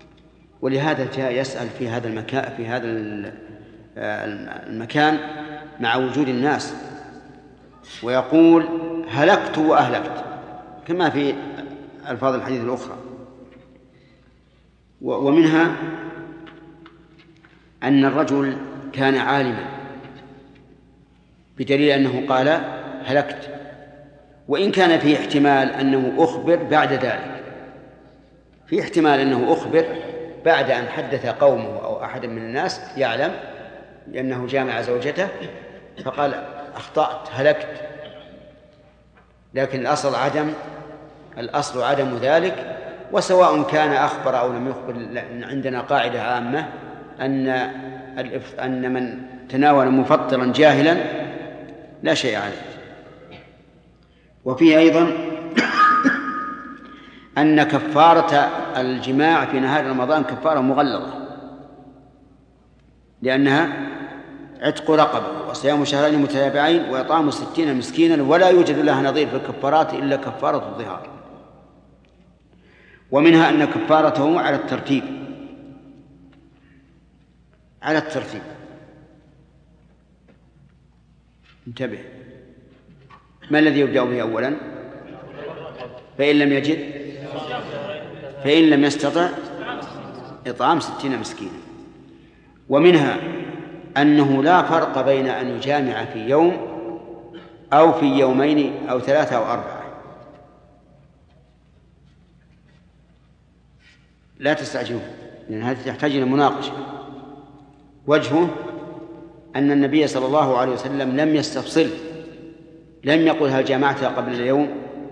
ولهذا جاء يسأل في هذا المكان في هذا المكان مع وجود الناس، ويقول هلكت وأهلكت كما في ألفاظ الحديث الأخرى. ومنها أن الرجل كان عالما بدليل أنه قال هلكت، وإن كان فيه احتمال أنه أخبر بعد ذلك، في احتمال أنه أخبر بعد أن حدث قومه أو أحد من الناس يعلم لأنه جامع زوجته فقال أخطأت هلكت، لكن الأصل عدم الأصل عدم ذلك. وسواء كان أخبر أو لم يخبر، عندنا قاعدة عامة أن أن من تناول مفطرا جاهلا لا شيء عليه. وفيه أيضا أن كفارة الجماع في نهار رمضان كفارة مغلظة، لأنها عتق رقبة وصيام شهرين متتابعين وإطعام ستين مسكينا، ولا يوجد لها نظير في الكفارات إلا كفارة الظهار. ومنها أن كفارته على الترتيب على الترتيب انتبه، ما الذي يبدأ به أولا؟ فإن لم يجد فإن لم يستطع إطعام ستين مسكينا. ومنها أنه لا فرق بين أن يجامع في يوم أو في يومين أو ثلاثة أو أربعة. لا تستعجلوا لأن هذه تحتاج إلى مناقشة. وجهه أن النبي صلى الله عليه وسلم لم يستفصل، لم يقل هل جامعت قبل اليوم،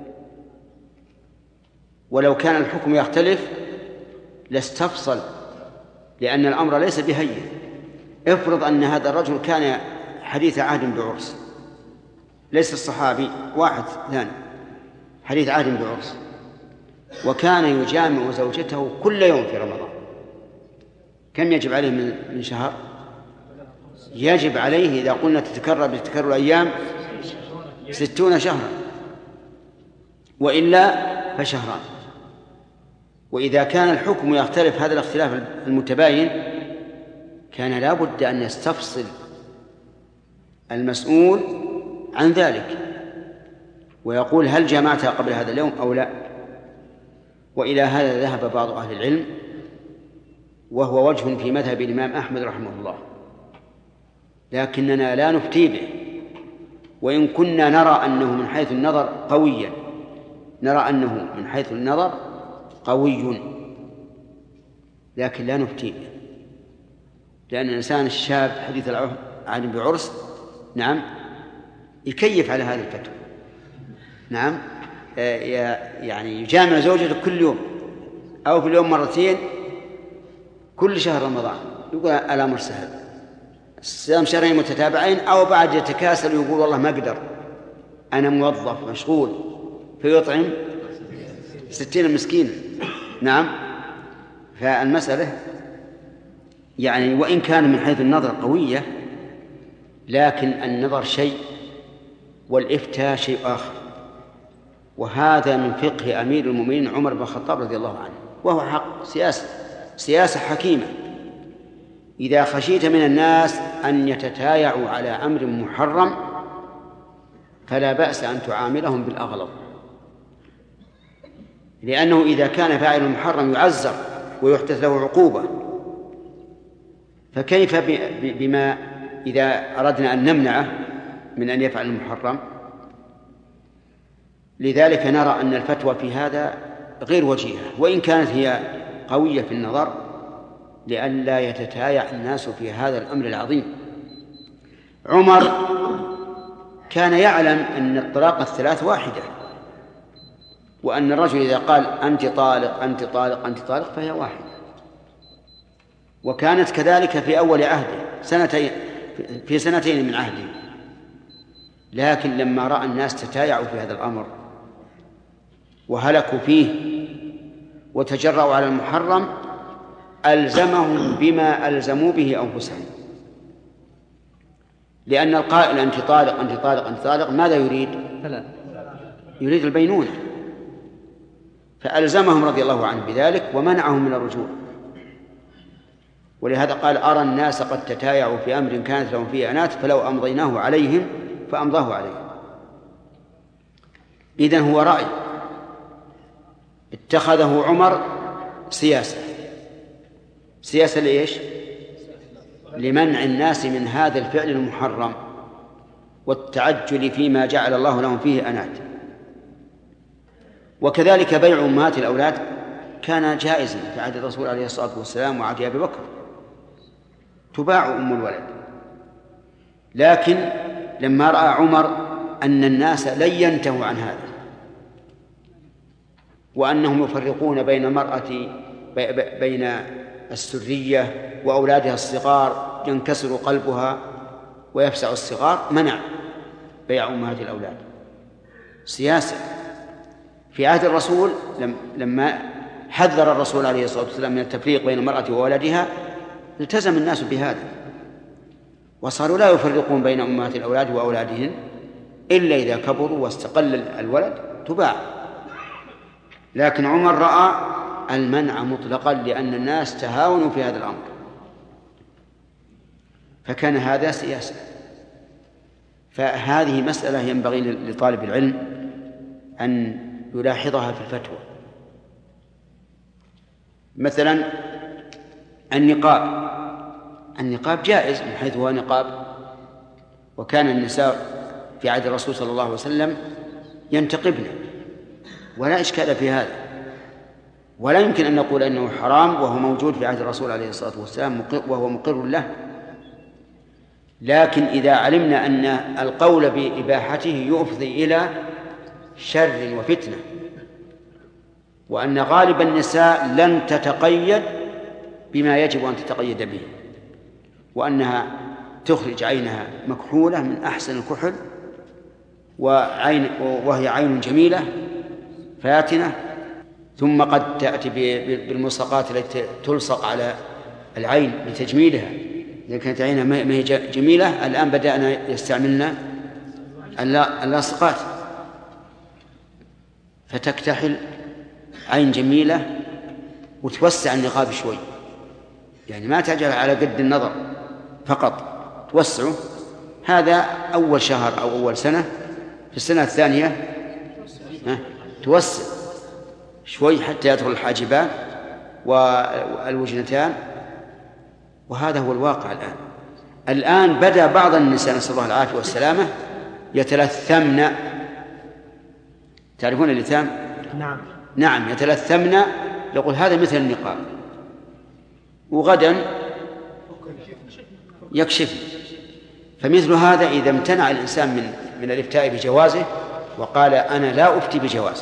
ولو كان الحكم يختلف لاستفصل، لأن الأمر ليس بهين. افرض أن هذا الرجل كان حديث عهد بعرس، ليس الصحابي، واحد ثاني حديث عهد بعرس، وكان يجامع زوجته كل يوم في رمضان، كم يجب عليه من شهر؟ يجب عليه إذا قلنا تتكرر بتكرر الأيام ستون شهرا، وإلا فشهران. وإذا كان الحكم يختلف هذا الاختلاف المتباين كان لا بد أن يستفصل المسؤول عن ذلك ويقول هل جمعتها قبل هذا اليوم أو لا. وإلى هذا ذهب بعض أهل العلم، وهو وجه في مذهب الإمام أحمد رحمه الله، لكننا لا نفتي به، وإن كنا نرى أنه من حيث النظر قويا، نرى أنه من حيث النظر قوي، لكن لا نفتي به، لأن الإنسان الشاب حديث العهد بعرس نعم يكيف على هذه الفتوى، نعم يعني يجامع زوجته كل يوم أو في اليوم مرتين كل شهر رمضان، يقول الأمر سهل، صيام شهرين متتابعين، أو بعد يتكاسل ويقول والله ما أقدر أنا موظف مشغول، فيطعم ستين مسكين. نعم، فالمسألة يعني وإن كان من حيث النظر قوية، لكن النظر شيء والإفتاء شيء آخر، وهذا من فقه أمير المؤمنين عمر بن الخطاب رضي الله عنه، وهو حق سياسة سياسة حكيمة. إذا خشيت من الناس أن يتتايعوا على أمر محرم فلا بأس أن تعاملهم بالأغلظ، لأنه إذا كان فاعل المحرم يعزر ويحدث له عقوبة، فكيف بما إذا أردنا أن نمنعه من أن يفعل المحرم؟ لذلك نرى أن الفتوى في هذا غير وجيهة، وإن كانت هي قوية في النظر، لئلا يتتايع الناس في هذا الأمر العظيم. عمر كان يعلم أن الطلاق الثلاث واحدة، وأن الرجل إذا قال أنت طالق أنت طالق أنت طالق فهي واحدة، وكانت كذلك في أول عهده سنتين في سنتين من عهده. لكن لما رأى الناس تتايعوا في هذا الأمر وهلكوا فيه وتجرأوا على المحرم ألزمهم بما ألزموا به أنفسهم، لأن القائل أنت طالق أنت طالق أنت طالق ماذا يريد؟ يريد البينونة، فألزمهم رضي الله عنه بذلك ومنعهم من الرجوع. ولهذا قال أرى الناس قد تتايعوا في أمر كانت لهم فيه أنات فلو أمضيناه عليهم فأمضاه عليهم. إذن هو رأي اتخذه عمر سياسة. سياسة لإيش؟ لمنع الناس من هذا الفعل المحرم والتعجل فيما جعل الله لهم فيه أنات. وكذلك بيع أمهات الأولاد كان جائزا في عهد الرسول عليه الصلاة والسلام وعهد أبي بكر، تباع أم الولد. لكن لما رأى عمر أن الناس لن ينتهوا عن هذا وأنهم يفرقون بين المرأة بين السرية وأولادها الصغار ينكسر قلبها ويفسع الصغار، منع بيع أمهات الأولاد. سياسة. في عهد الرسول لما حذر الرسول عليه الصلاة والسلام من التفريق بين المرأة وولدها التزم الناس بهذا وصاروا لا يفرقون بين أمهات الأولاد وأولادهن إلا إذا كبروا واستقل الولد تباع. لكن عمر رأى المنع مطلقا لأن الناس تهاونوا في هذا الأمر، فكان هذا سياسة. فهذه مسألة ينبغي لطالب العلم أن يلاحظها في الفتوى. مثلا النقاب، النقاب جائز من حيث هو نقاب، وكان النساء في عهد الرسول صلى الله عليه وسلم ينتقبن ولا إشكال في هذا، ولا يمكن أن نقول أنه حرام وهو موجود في عهد الرسول عليه الصلاة والسلام وهو مقر له. لكن إذا علمنا أن القول بإباحته يفضي إلى شر وفتنة، وأن غالب النساء لن تتقيد بما يجب أن تتقيد به، وأنها تخرج عينها مكحولة من أحسن الكحل وعين وهي عين جميلة فاتنة، ثم قد تأتي بالملصقات التي تلصق على العين لتجميلها. إذا كانت عينها ما هي جميلة الآن بدأنا يستعملنا اللاصقات، فتكتحل عين جميلة وتوسع النقاب شوي، يعني ما تجعل على قد النظر فقط، توسعه. هذا أول شهر أو أول سنة. في السنة الثانية توسع شوي حتى يدخل الحاجبان والوجنتان. وهذا هو الواقع الآن. الآن بدأ بعض النساء نسأل الله العافية والسلامة يتلثمن. تعرفون اللثام؟ نعم نعم يتلثمن، يقول هذا مثل النقاب، وغدا يكشف. فمثل هذا إذا امتنع الإنسان من من الإفتاء بجوازه وقال أنا لا أفتي بجوازه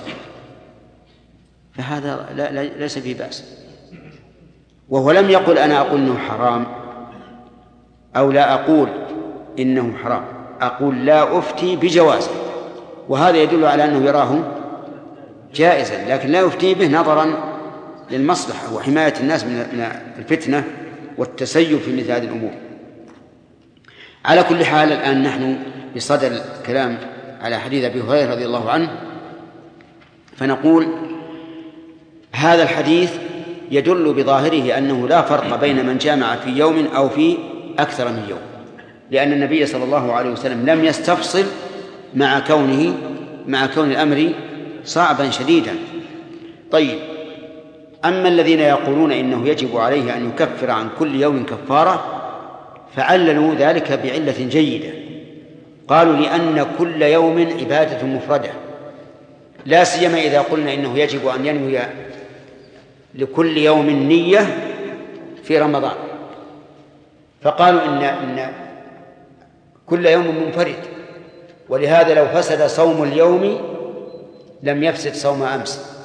فهذا لا لا ليس فيه بأس. وهو لم يقل أنا أقول إنه حرام أو لا أقول إنه حرام، أقول لا أفتي بجوازه، وهذا يدل على أنه يراه جائزا لكن لا يفتي به نظرا للمصلحة وحماية الناس من الفتنة والتسيب في مثل هذه الأمور. على كل حال الآن نحن بصدد الكلام على حديث أبي هريرة رضي الله عنه، فنقول هذا الحديث يدل بظاهره أنه لا فرق بين من جامع في يوم أو في أكثر من يوم، لأن النبي صلى الله عليه وسلم لم يستفصل مع كونه مع كون الأمر صعبا شديدا. طيب، أما الذين يقولون إنه يجب عليه أن يكفر عن كل يوم كفارة فعللوا ذلك بعلة جيدة، قالوا لأن كل يوم عبادة مفردة، لا سيما إذا قلنا إنه يجب أن ينوي لكل يوم نية في رمضان، فقالوا إن, إن كل يوم منفرد، ولهذا لو فسد صوم اليوم لم يفسد صوم أمس،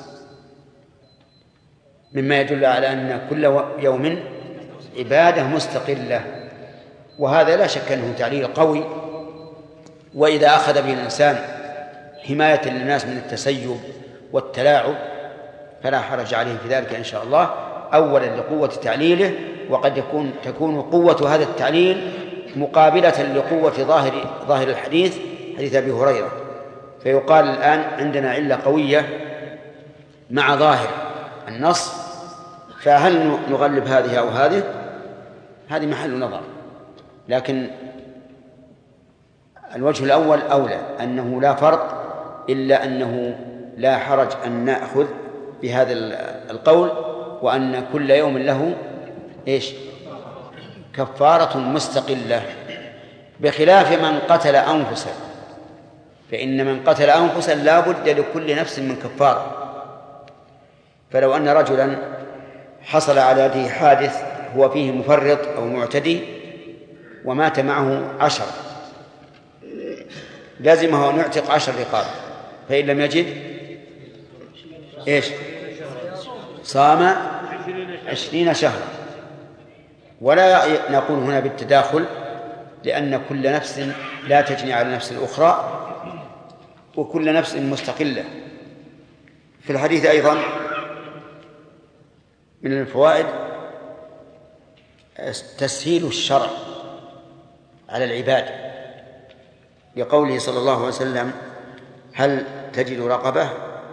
مما يدل على أن كل يوم عبادة مستقلة. وهذا لا شك أنه تعليل قوي، وإذا أخذ به الإنسان حماية للناس من التسيب والتلاعب فلا حرج عليه في ذلك إن شاء الله، أولا لقوة تعليله، وقد يكون تكون قوة هذا التعليل مقابلة لقوة ظاهر ظاهر الحديث حديث أبي هريرة، فيقال الآن عندنا علة قوية مع ظاهر النص، فهل نغلب هذه أو هذه؟ هذه محل نظر، لكن الوجه الأول أولى، أنه لا فرق، إلا أنه لا حرج أن نأخذ بهذا القول، وأن كل يوم له إيش؟ كفارة مستقلة، بخلاف من قتل أنفسا، فإن من قتل أنفسا لا بد لكل نفس من كفارة. فلو أن رجلا حصل على يده حادث هو فيه مفرط أو معتدي ومات معه عشر، لازمه أن يعتق عشر رقاب، فإن لم يجد إيش؟ صام عشرين شهرا. ولا نقول هنا بالتداخل، لأن كل نفس لا تجني على نفس الأخرى، وكل نفس مستقلة. في الحديث أيضا من الفوائد تسهيل الشرع على العباد، لقوله صلى الله عليه وسلم: هل تجد رقبة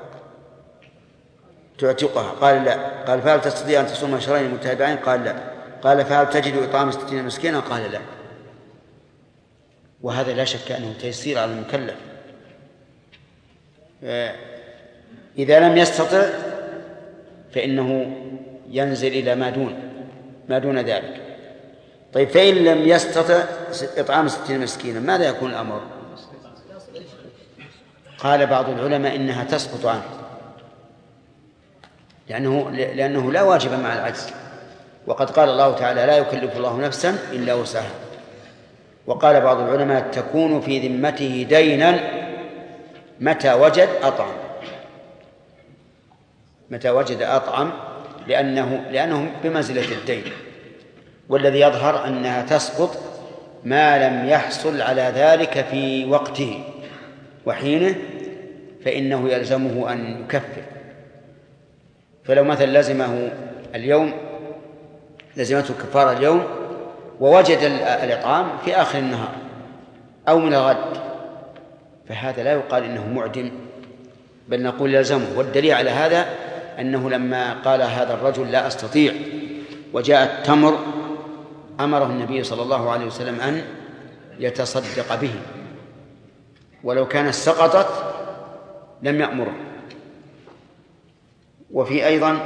تعتقها؟ قال لا. قال: فهل تستطيع أن تصوم شهرين متتابعين؟ قال لا. قال: فهل تجد إطعام ستين مسكينا؟ قال لا. وهذا لا شك أنه تيسير على المكلف. إذا لم يستطع فإنه ينزل إلى ما دون ما دون ذلك. طيب، فإن لم يستطع إطعام ستين مسكينا ماذا يكون الأمر؟ قال بعض العلماء إنها تسقط عنه، لأنه, لأنه لا واجب مع العجز، وقد قال الله تعالى: لا يكلف الله نفسا إلا وسعها. وقال بعض العلماء: تكون في ذمته دينا متى وجد أطعم، متى وجد أطعم، لأنه لأنه بمنزلة الدين. والذي يظهر أنها تسقط ما لم يحصل على ذلك في وقته وحينه، فإنه يلزمه أن يكفر. فلو مثلا لزمه اليوم لزمته كفارة اليوم ووجد الإطعام في آخر النهار أو من الغد، فهذا لا يقال إنه معدم، بل نقول يلزمه. والدليل على هذا أنه لما قال هذا الرجل: لا أستطيع، وجاء التمر، أمره النبي صلى الله عليه وسلم أن يتصدق به، ولو كانت سقطت لم يأمره. وفي أيضا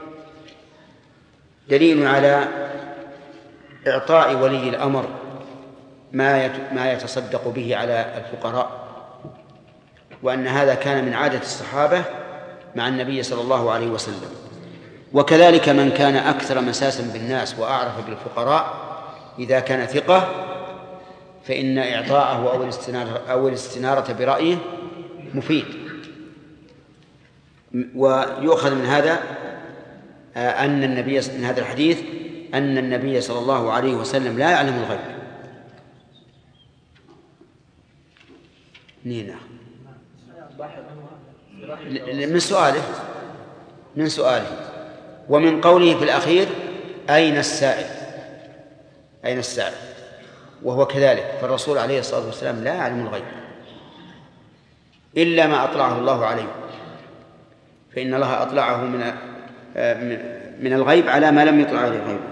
دليل على إعطاء ولي الأمر ما ما يتصدق به على الفقراء، وأن هذا كان من عادة الصحابة مع النبي صلى الله عليه وسلم. وكذلك من كان أكثر مساسا بالناس وأعرف بالفقراء إذا كان ثقة، فإن إعطاءه أو الاستنارة, أو الاستنارة برأيه مفيد. ويؤخذ من هذا أن النبي من هذا الحديث أن النبي صلى الله عليه وسلم لا يعلم الغيب. نينا من سؤاله من سؤاله ومن قوله في الأخير: أين السائل؟ أين السائل؟ وهو كذلك، فالرسول عليه الصلاة والسلام لا يعلم الغيب إلا ما أطلعه الله عليه، فإن الله أطلعه من من الغيب على ما لم يطلع عليه غيره.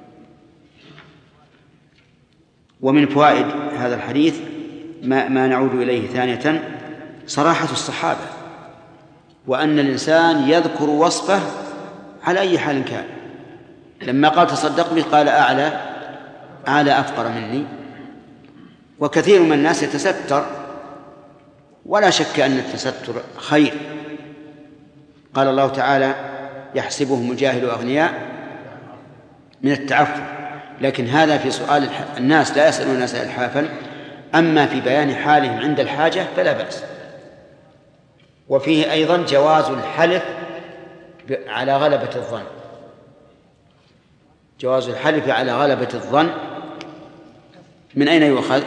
ومن فوائد هذا الحديث ما, ما نعود إليه ثانية صراحة الصحابة، وأن الإنسان يذكر وصفه على أي حال كان. لما قال تصدق به قال: أعلى أعلى أفقر مني. وكثير من الناس يتستر، ولا شك أن التستر خير. قال الله تعالى: يحسبهم الجاهل أغنياء من التعفف. لكن هذا في سؤال الناس، لا يسألون الناس إلحافا. أما في بيان حالهم عند الحاجة فلا بأس. وفيه أيضا جواز الحلف على غلبة الظن، جواز الحلف على غلبة الظن. من أين يؤخذ؟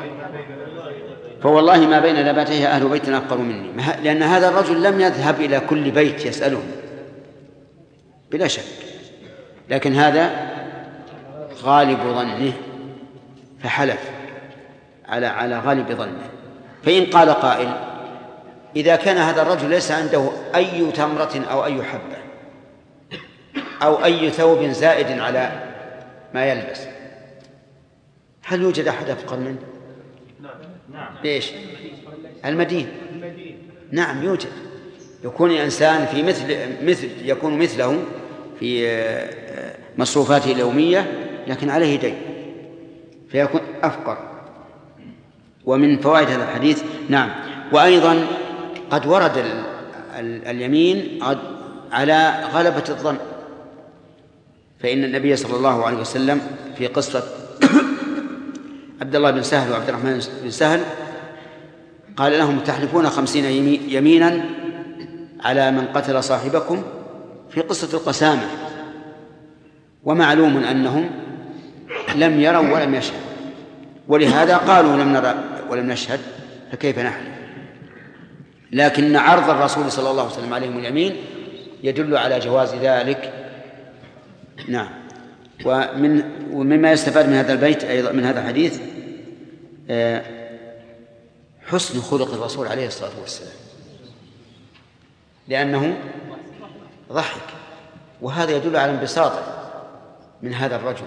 فوالله ما بين لباتيه أهل بيت أفقر مني، لأن هذا الرجل لم يذهب إلى كل بيت يسألهم بلا شك، لكن هذا غالب ظنه فحلف على على غالب ظنه. فإن قال قائل: إذا كان هذا الرجل ليس عنده أي تمرة أو أي حبة أو أي ثوب زائد على ما يلبس. هل يوجد أحد أفقر منه؟ نعم. ليش؟ المدين. نعم يوجد، يكون الإنسان في مثل مثل يكون مثله في مصروفاته اليومية لكن عليه دين فيكون أفقر. ومن فوائد هذا الحديث نعم. وأيضا قد ورد ال ال اليمين على غلبة الظن، فإن النبي صلى الله عليه وسلم في قصة عبد الله بن سهل وعبد الرحمن بن سهل قال لهم تحلفون خمسين يمينا على من قتل صاحبكم في قصة القسامة، ومعلوم أنهم لم يروا ولم يشهدوا، ولهذا قالوا لم نرى ولم نشهد فكيف نحلف. لكن عرض الرسول صلى الله عليه وسلم عليهم اليمين يدل على جواز ذلك. نعم. ومن ومما يستفاد من هذا البيت أيضا من هذا الحديث حسن خلق الرسول عليه الصلاة والسلام، لأنه ضحك، وهذا يدل على انبساطه من هذا الرجل.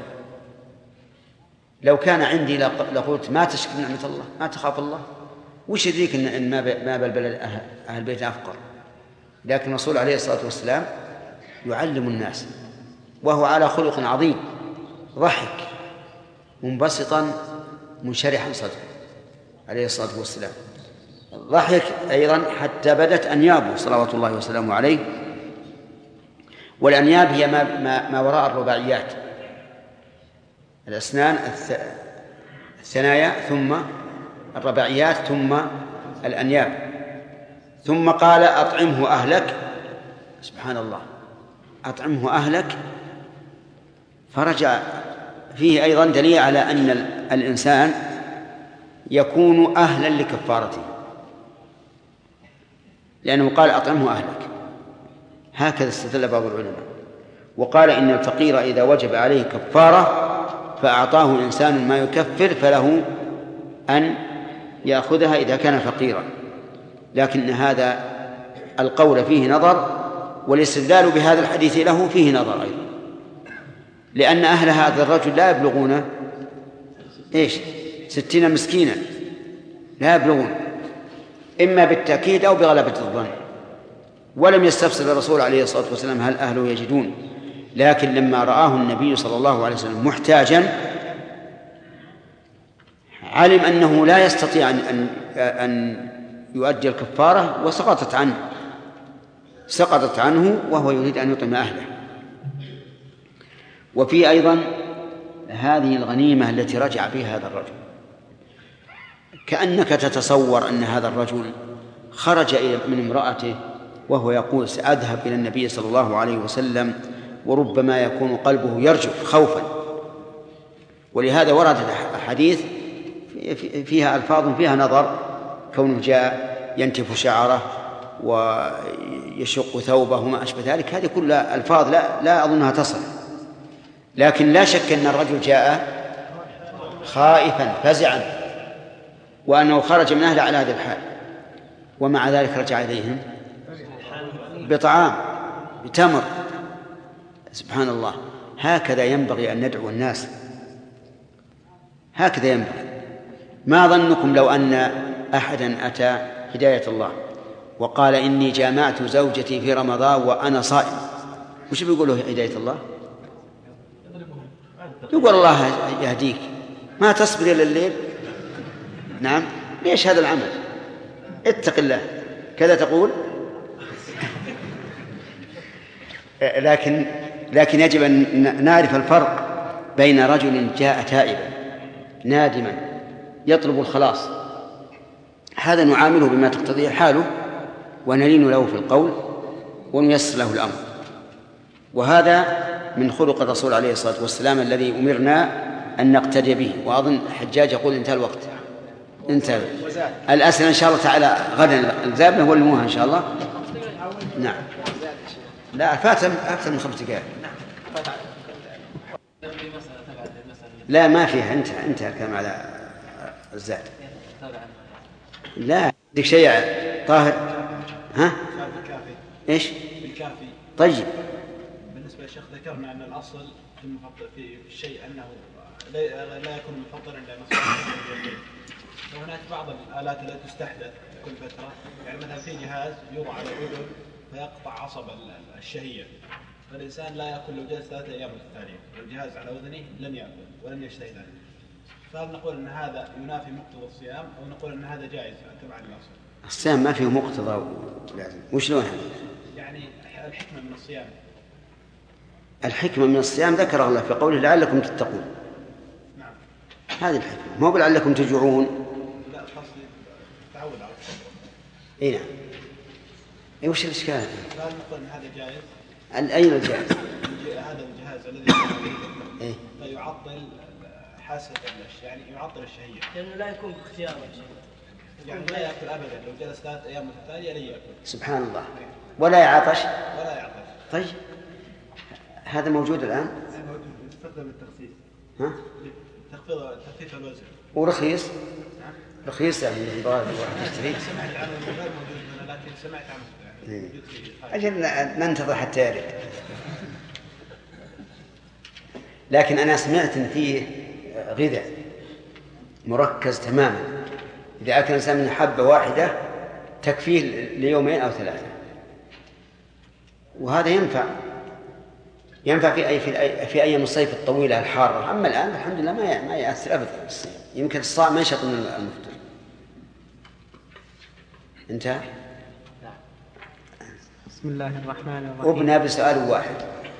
لو كان عندي لقلت ما تشكر نعمة الله، ما تخاف الله، وش يدريك إن ما بالبلد أهل البيت أفقر. لكن الرسول عليه الصلاة والسلام يعلم الناس وهو على خلق عظيم، ضحك منبسطا منشرحا صدره عليه الصلاة والسلام. ضحك أيضا حتى بدت أنيابه صلوات الله وسلامه عليه، والأنياب هي ما, ما, ما وراء الرباعيات، الأسنان الثنايا ثم الرباعيات ثم الأنياب. ثم قال أطعمه أهلك، سبحان الله، أطعمه أهلك، فرجع فيه أيضا دليل على أن الإنسان يكون أهلا لكفارته، لأنه قال أطعمه أهلك، هكذا استدل بعض العلماء. وقال إن الفقير إذا وجب عليه كفارة فأعطاه إنسان ما يكفر فله أن يأخذها إذا كان فقيرا. لكن هذا القول فيه نظر، والاستدلال بهذا الحديث له فيه نظر أيضا، لأن أهل هذا الرجل لا يبلغون إيش ستين مسكينا، لا يبلغون، إما بالتأكيد أو بغلبة الظن. ولم يستفسر الرسول عليه الصلاة والسلام هل أهله يجدون، لكن لما رآه النبي صلى الله عليه وسلم محتاجا علم أنه لا يستطيع أن, أن يؤدي الكفارة، وسقطت عنه سقطت عنه وهو يريد أن يطعم أهله. وفي أيضا هذه الغنيمة التي رجع بها هذا الرجل، كأنك تتصور أن هذا الرجل خرج من امرأته وهو يقول سأذهب إلى النبي صلى الله عليه وسلم، وربما يكون قلبه يرجف خوفا. ولهذا وردت حديث فيها ألفاظ فيها نظر، كونه جاء ينتف شعره ويشق ثوبه وما أشبه ذلك، هذه كلها ألفاظ لا, لا أظنها تصل. لكن لا شك أن الرجل جاء خائفا فزعا، وأنه خرج من أهله على هذه الحال، ومع ذلك رجع إليهم بطعام بتمر. سبحان الله، هكذا ينبغي أن ندعو الناس، هكذا ينبغي. ما ظنكم لو أن أحدا أتى هداية الله وقال إني جامعت زوجتي في رمضان وأنا صائم، وش بيقول له هداية الله؟ يقول الله يهديك، ما تصبر إلى الليل. نعم، ليش هذا العمل؟ اتق الله، كذا تقول. لكن لكن يجب أن نعرف الفرق بين رجل جاء تائبا نادما يطلب الخلاص، هذا نعامله بما تقتضيه حاله ونلين له في القول ونيسر له الأمر، وهذا من خلق الرسول عليه الصلاة والسلام الذي أمرنا أن نقتدي به. وأظن الحجاج يقول انتهى الوقت، انتهى الأسئلة إن شاء الله تعالى غدا الزابنة هو الموها إن شاء الله. نعم، لا فات أكثر من خمس دقائق. لا ما فيها، انتهى انتهى الكلام على الزاد. لا عندك شيء طاهر؟ ها؟ ايش؟ بالكافي. طيب. بالنسبة بالنسبة للشيخ ذكرنا أن الأصل في المفطر في الشيء أنه لا لا يكون مفطرا إلا مصلحة اليدين. وهناك بعض الآلات التي تستحدث كل فترة، يعني مثلا في جهاز يوضع على الأذن فيقطع عصب الشهية، فالإنسان لا يأكل لو جلس ثلاثة أيام متتالية، الجهاز على أذنه لن يأكل ولن يشتهي ذلك. فهل نقول أن هذا ينافي مقتضى الصيام أو نقول أن هذا جائز تبعا للأصل؟ الصيام ما فيه مقتضى لازم. وش لون هذا؟ يعني الحكمة من الصيام. الحكمة من الصيام ذكر الله في قوله لعلكم تتقون. نعم. هذه الحكمة، مو لعلكم تجوعون. لا قصدي تعود على الصبر. اي نعم. اي وش الاشكال؟ هل نقول ان هذا جائز؟ اين الجهاز؟ هذا الجهاز الذي إيه؟ فيعطل حاسة يعني يعطل الشهية. لأنه لا يكون باختيار يعني لا يأكل أبدا لو جلس ثلاث أيام متتالية لن يأكل. سبحان الله. ولا يعطش؟ ولا يعطش. طيب هذا موجود الآن؟ موجود يستخدم للتخسيس. ها؟ تخفيض تخفيف الوزن. ورخيص؟ رخيص يعني من ضرائب الواحد يشتريه. سمعت عنه غير موجود هنا لكن سمعت عنه يعني. أجل ننتظر حتى يرد. لكن أنا سمعت إن فيه غذاء مركز تماما، إذا أكل الإنسان من حبة واحدة تكفيه ليومين أو ثلاثة، وهذا ينفع ينفع في أي في, أي في أيام الصيف الطويلة الحارة. أما الآن الحمد لله ما ما يأثر أبدا الصيام، يمكن الصائم ينشط من المفطر. انتهى. بسم الله الرحمن الرحيم. وابنى بسؤال واحد.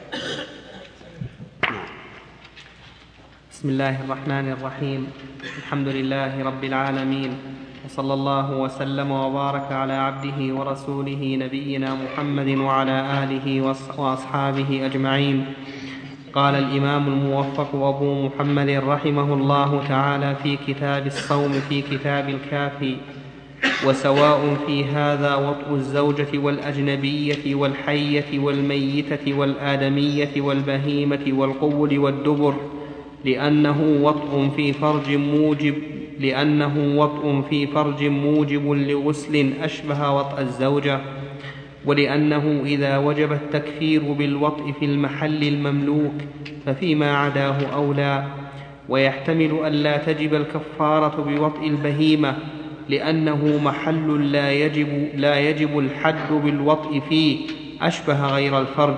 بسم الله الرحمن الرحيم. الحمد لله رب العالمين، وصلى الله وسلم وبارك على عبده ورسوله نبينا محمد وعلى آله وأصحابه أجمعين. قال الإمام الموفق أبو محمد رحمه الله تعالى في كتاب الصوم في كتاب الكافي: وسواء في هذا وطء الزوجة والأجنبية والحية والميتة والآدمية والبهيمة والقول والدبر، لأنه وطء في فرج موجب لأنه وطء في فرج موجب لغسل أشبه وطء الزوجة، ولأنه إذا وجب التكفير بالوطء في المحل المملوك ففيما عداه أولى. ويحتمل أن لا تجب الكفارة بوطء البهيمة لأنه محل لا يجب, لا يجب الحد بالوطء فيه، أشبه غير الفرج.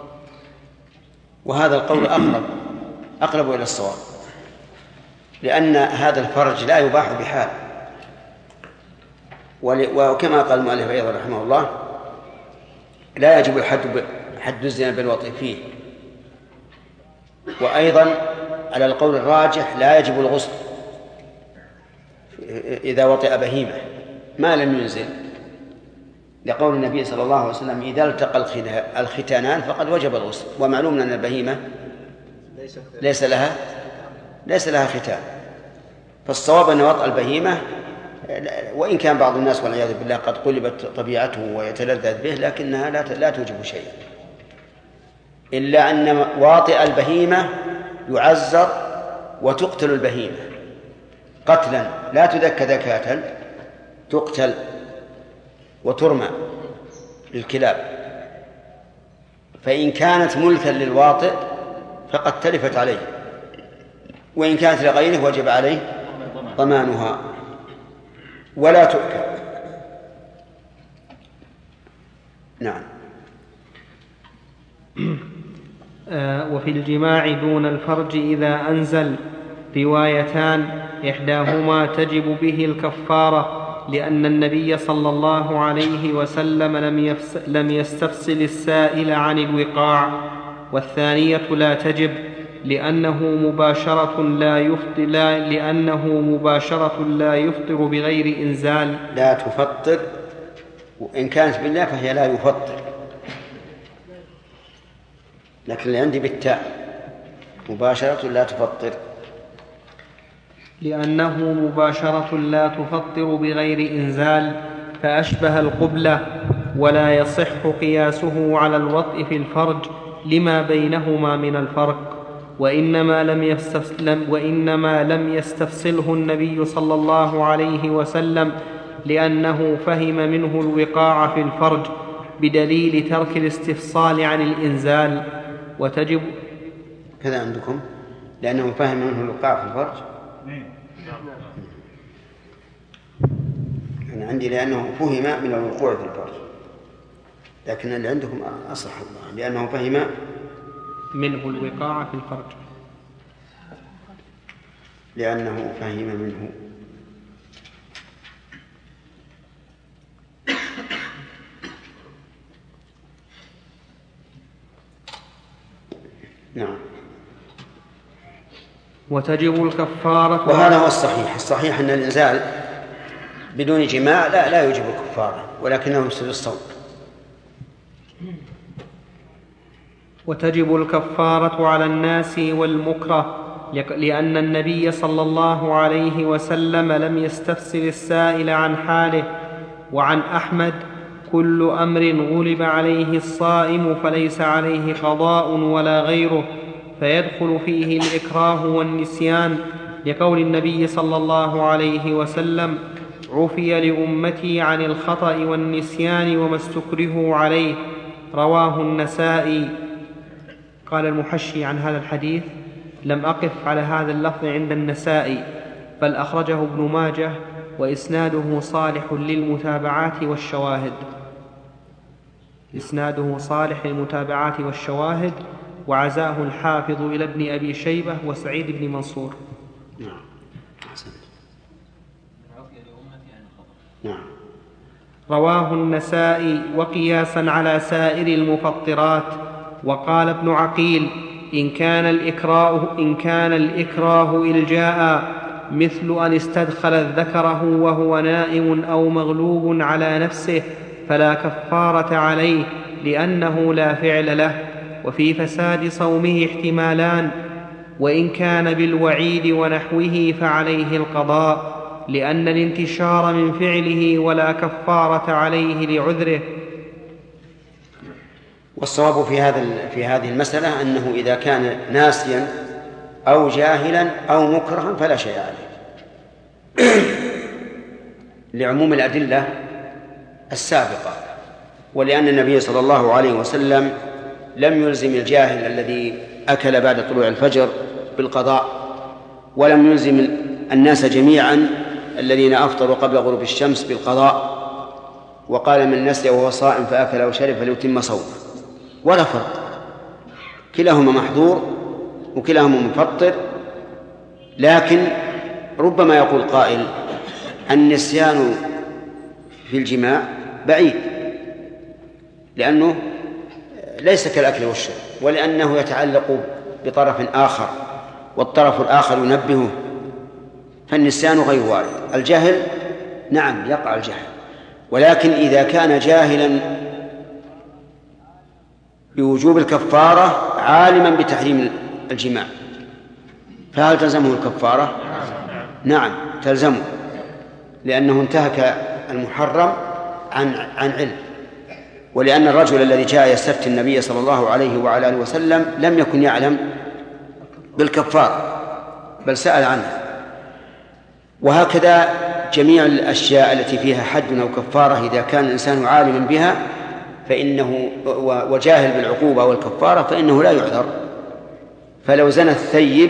وهذا القول أقرب أقرب إلى الصواب، لأن هذا الفرج لا يباح بحال. وكما قال المؤلف أيضا رحمه الله: لا يجب الحد حد الزنا بالوطء فيه. وأيضا على القول الراجح لا يجب الغسل إذا وطئ بهيمة ما لم ينزل، لقول النبي صلى الله عليه وسلم: إذا التقى الختانان فقد وجب الغسل. ومعلوم أن البهيمة ليس لها ليس لها ختان، فالصواب أن وطأ البهيمة، وإن كان بعض الناس والعياذ بالله قد قلبت طبيعته ويتلذذ به، لكنها لا لا توجب شيئا، إلا أن واطئ البهيمة يعزر وتقتل البهيمة قتلا لا تذكى ذكاة، تقتل وترمى للكلاب. فإن كانت ملكا للواطئ فقد تلفت عليه، وإن كانت لغيره وجب عليه ضمانها ولا تؤكل. نعم. وفي الجماع دون الفرج إذا أنزل روايتان: إحداهما تجب به الكفارة لأن النبي صلى الله عليه وسلم لم يستفصل السائل عن الوقاع، والثانية لا تجب لأنه مباشرة لا يفطر لأنه مباشرة لا يفطر بغير إنزال. لا تفطر، وإن كانت بالله فهي لا يفطر، لكن اللي عندي بالتاء مباشرة لا تفطر. لأنه مباشرة لا تفطر بغير إنزال فأشبه القبلة، ولا يصح قياسه على الوطء في الفرج لما بينهما من الفرق. وإنما لم يستفصل وإنما لم يستفصله النبي صلى الله عليه وسلم لأنه فهم منه الوقاع في الفرج بدليل ترك الاستفصال عن الإنزال. وتجب كذا عندكم لأنه فهم منه الوقاع في الفرج. أنا عندي لأنه فهم من الوقوع في الفرج، لكن اللي عندكم أصح الله لأنه فهم منه الوقاع في الفرج، لأنه فهم منه. نعم. وتجب الكفارة. وهذا هو الصحيح. الصحيح أن الإنزال بدون جماع لا لا يوجب الكفارة، ولكنه يفسد الصوم. وتجب الكفارة على الناس والمكره، لأن النبي صلى الله عليه وسلم لم يستفسر السائل عن حاله. وعن أحمد: كل أمر غلب عليه الصائم فليس عليه قضاء ولا غيره، فيدخل فيه الإكراه والنسيان، لقول النبي صلى الله عليه وسلم: عفي لأمتي عن الخطأ والنسيان وما استكرهوا عليه. رواه النسائي. قال المحشي عن هذا الحديث: لم أقف على هذا اللفظ عند النسائي، بل أخرجه ابن ماجه، وإسناده صالح للمتابعات والشواهد. إسناده صالح للمتابعات والشواهد، وعزاه الحافظ إلى ابن أبي شيبة وسعيد بن منصور. نعم. نعم. رواه النسائي وقياسا على سائر المفطرات. وقال ابن عقيل: إن كان الإكراه, إن كان الإكراه إلجاء، مثل أن استدخل ذكره وهو نائم أو مغلوب على نفسه، فلا كفارة عليه لأنه لا فعل له. وفي فساد صومه احتمالان: وإن كان بالوعيد ونحوه فعليه القضاء، لأن الانتشار من فعله ولا كفارة عليه لعذره. والصواب في هذا في هذه المسألة أنه إذا كان ناسيا أو جاهلا أو مكرها فلا شيء عليه، لعموم الأدلة السابقة، ولأن النبي صلى الله عليه وسلم لم يلزم الجاهل الذي أكل بعد طلوع الفجر بالقضاء، ولم يلزم الناس جميعا الذين أفطروا قبل غروب الشمس بالقضاء، وقال: من نسي وهو صائم فأكل أو شرب فليتم صومه. ولا فرق، كلاهما محظور وكلاهما مفطر. لكن ربما يقول قائل: النسيان في الجماع بعيد، لأنه ليس كالأكل والشرب، ولأنه يتعلق بطرف آخر، والطرف الآخر ينبهه، فالنسيان غير وارد. الجهل نعم يقع الجهل، ولكن إذا كان جاهلا بوجوب الكفارة عالما بتحريم الجماع، فهل تلزمه الكفارة؟ نعم تلزمه، لأنه انتهك المحرم عن عن علم. ولأن الرجل الذي جاء يستفتي النبي صلى الله عليه وعلى آله وسلم لم يكن يعلم بالكفارة، بل سأل عنها. وهكذا جميع الأشياء التي فيها حد أو كفارة إذا كان الإنسان عالما بها فإنه وجاهل بالعقوبة والكفارة فإنه لا يعذر. فلو زنى الثيب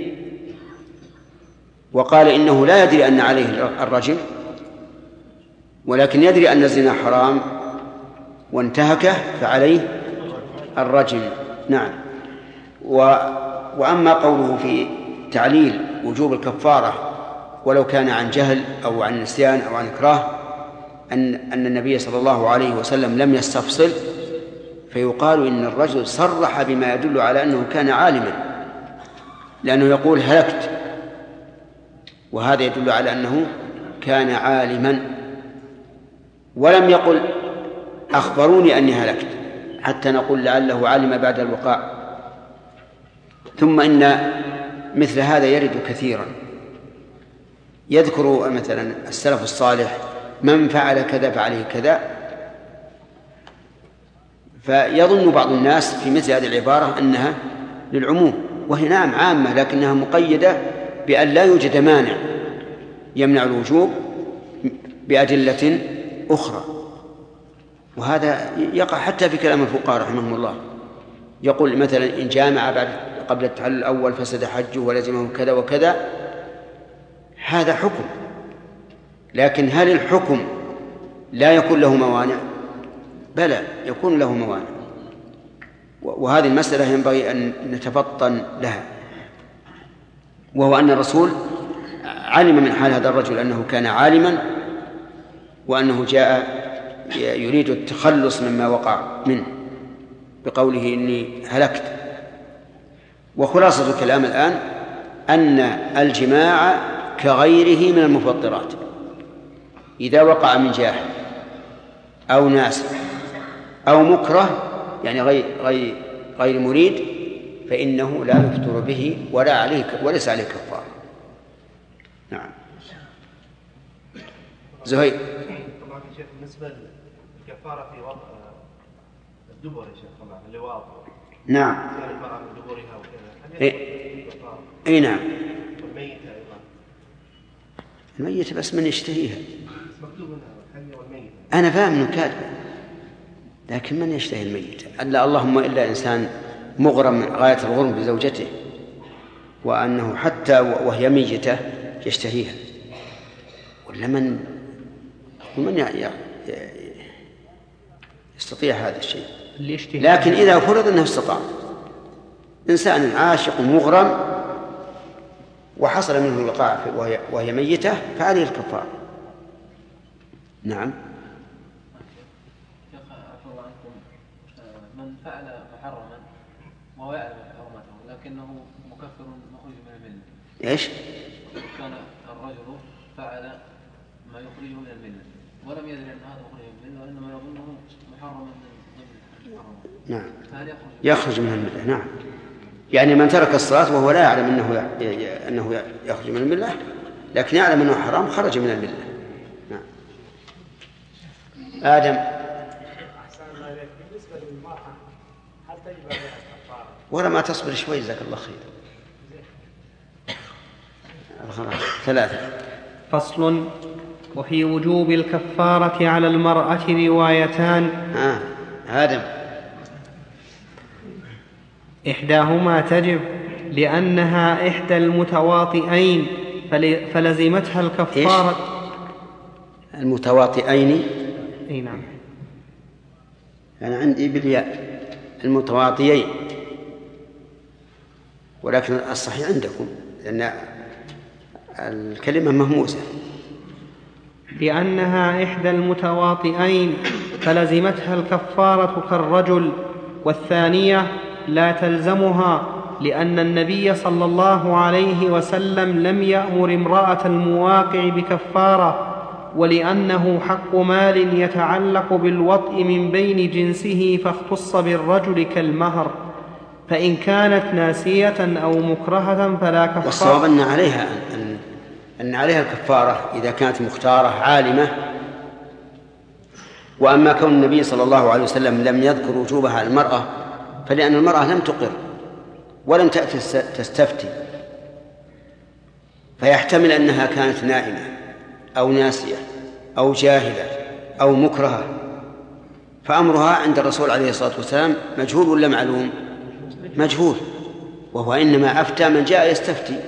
وقال إنه لا يدري أن عليه الرجم، ولكن يدري أن الزنا حرام وانتهكه، فعليه الرجم. نعم. و... وأما قوله في تعليل وجوب الكفارة ولو كان عن جهل أو عن نسيان أو عن إكراه، أن أن النبي صلى الله عليه وسلم لم يستفصل، فيقال إن الرجل صرح بما يدل على أنه كان عالما، لأنه يقول هلكت، وهذا يدل على أنه كان عالما، ولم يقل أخبروني أني هلكت حتى نقول لعله علم بعد الوقاع. ثم إن مثل هذا يرد كثيرا، يذكر مثلا السلف الصالح من فعل كذا فعليه كذا، فيظن بعض الناس في مثل هذه العبارة أنها للعموم، وهي نعم عامة، لكنها مقيدة بأن لا يوجد مانع يمنع الوجوب بأدلة أخرى، وهذا يقع حتى في كلام الفقهاء رحمهم الله. يقول مثلا إن جامع بعد قبل التحلل الأول فسد حجه ولزمه كذا وكذا، هذا حكم. لكن هل الحكم لا يكون له موانع؟ بلى، يكون له موانع، وهذه المسألة ينبغي أن نتفطن لها، وهو أن الرسول علم من حال هذا الرجل أنه كان عالما وأنه جاء يريد التخلص مما وقع منه بقوله إني هلكت. وخلاصة الكلام الآن أن الجماع كغيره من المفطرات، إذا وقع من جاحد أو ناس أو مكره يعني غير غير غير مريد فإنه لا يفطر به ولا عليه وليس عليه كفارة. نعم. زهير. طبعا يا شيخ بالنسبة للكفارة في وضع الدبر يا شيخ طبعا اللواط. نعم. يعني المرأة من دبرها وكذا. إيه. أي نعم. والميتة أيضا. الميتة بس من يشتهيها. مكتوب هنا الحية والميتة. أنا فاهم إنه كاتب، لكن من يشتهي الميتة؟ ألا اللهم إلا إنسان مغرم غاية الغرم بزوجته وأنه حتى وهي ميتة يشتهيها، ولا من ومن يستطيع هذا الشيء. لكن إذا فرض أنه استطاع، إنسان عاشق مغرم وحصل منه الوقاع وهي, وهي ميتة فعليه الكفارة. نعم. من فعل محرما وهو يعلم حرمته لكنه مكفر مخرج من الملة. ايش؟ كان الرجل فعل ما يخرجه من الملة ولم يدري ان هذا مخرج من الملة وانما يظنه محرما من ضمن المحرمات. نعم. فهل يخرج من الملة؟ نعم. يعني من ترك الصلاة وهو لا يعلم انه انه يخرج من الملة لكن يعلم انه حرام خرج من الملة. نعم. آدم. ولا ما تصبر شوي جزاك الله خير. ثلاثة. فصل. وفي وجوب الكفارة على المرأة روايتان. آه. آدم. إحداهما تجب لأنها إحدى المتواطئين فلزمتها الكفارة. المتواطئين. أي نعم. أنا عندي بالياء المتواطئين، ولكن الصحيح عندكم لأن الكلمة مهموسة. لأنها إحدى المتواطئين فلزمتها الكفارة كالرجل، والثانية لا تلزمها لأن النبي صلى الله عليه وسلم لم يأمر امرأة المواقع بكفارة، ولأنه حق مال يتعلق بالوطء من بين جنسه فاختص بالرجل كالمهر، فإن كانت ناسية أو مكرهة فلا كفارة. والصواب أن عليها أن, أن عليها الكفارة إذا كانت مختارة عالمة. وأما كون النبي صلى الله عليه وسلم لم يذكر وجوبها على المرأة فلأن المرأة لم تقر ولم تأتي تستفتي، فيحتمل أنها كانت نائمة أو ناسية أو جاهلة أو مكرهة، فأمرها عند الرسول عليه الصلاة والسلام مجهول ولا معلوم؟ مجهول، وهو إنما أفتى من جاء يستفتي.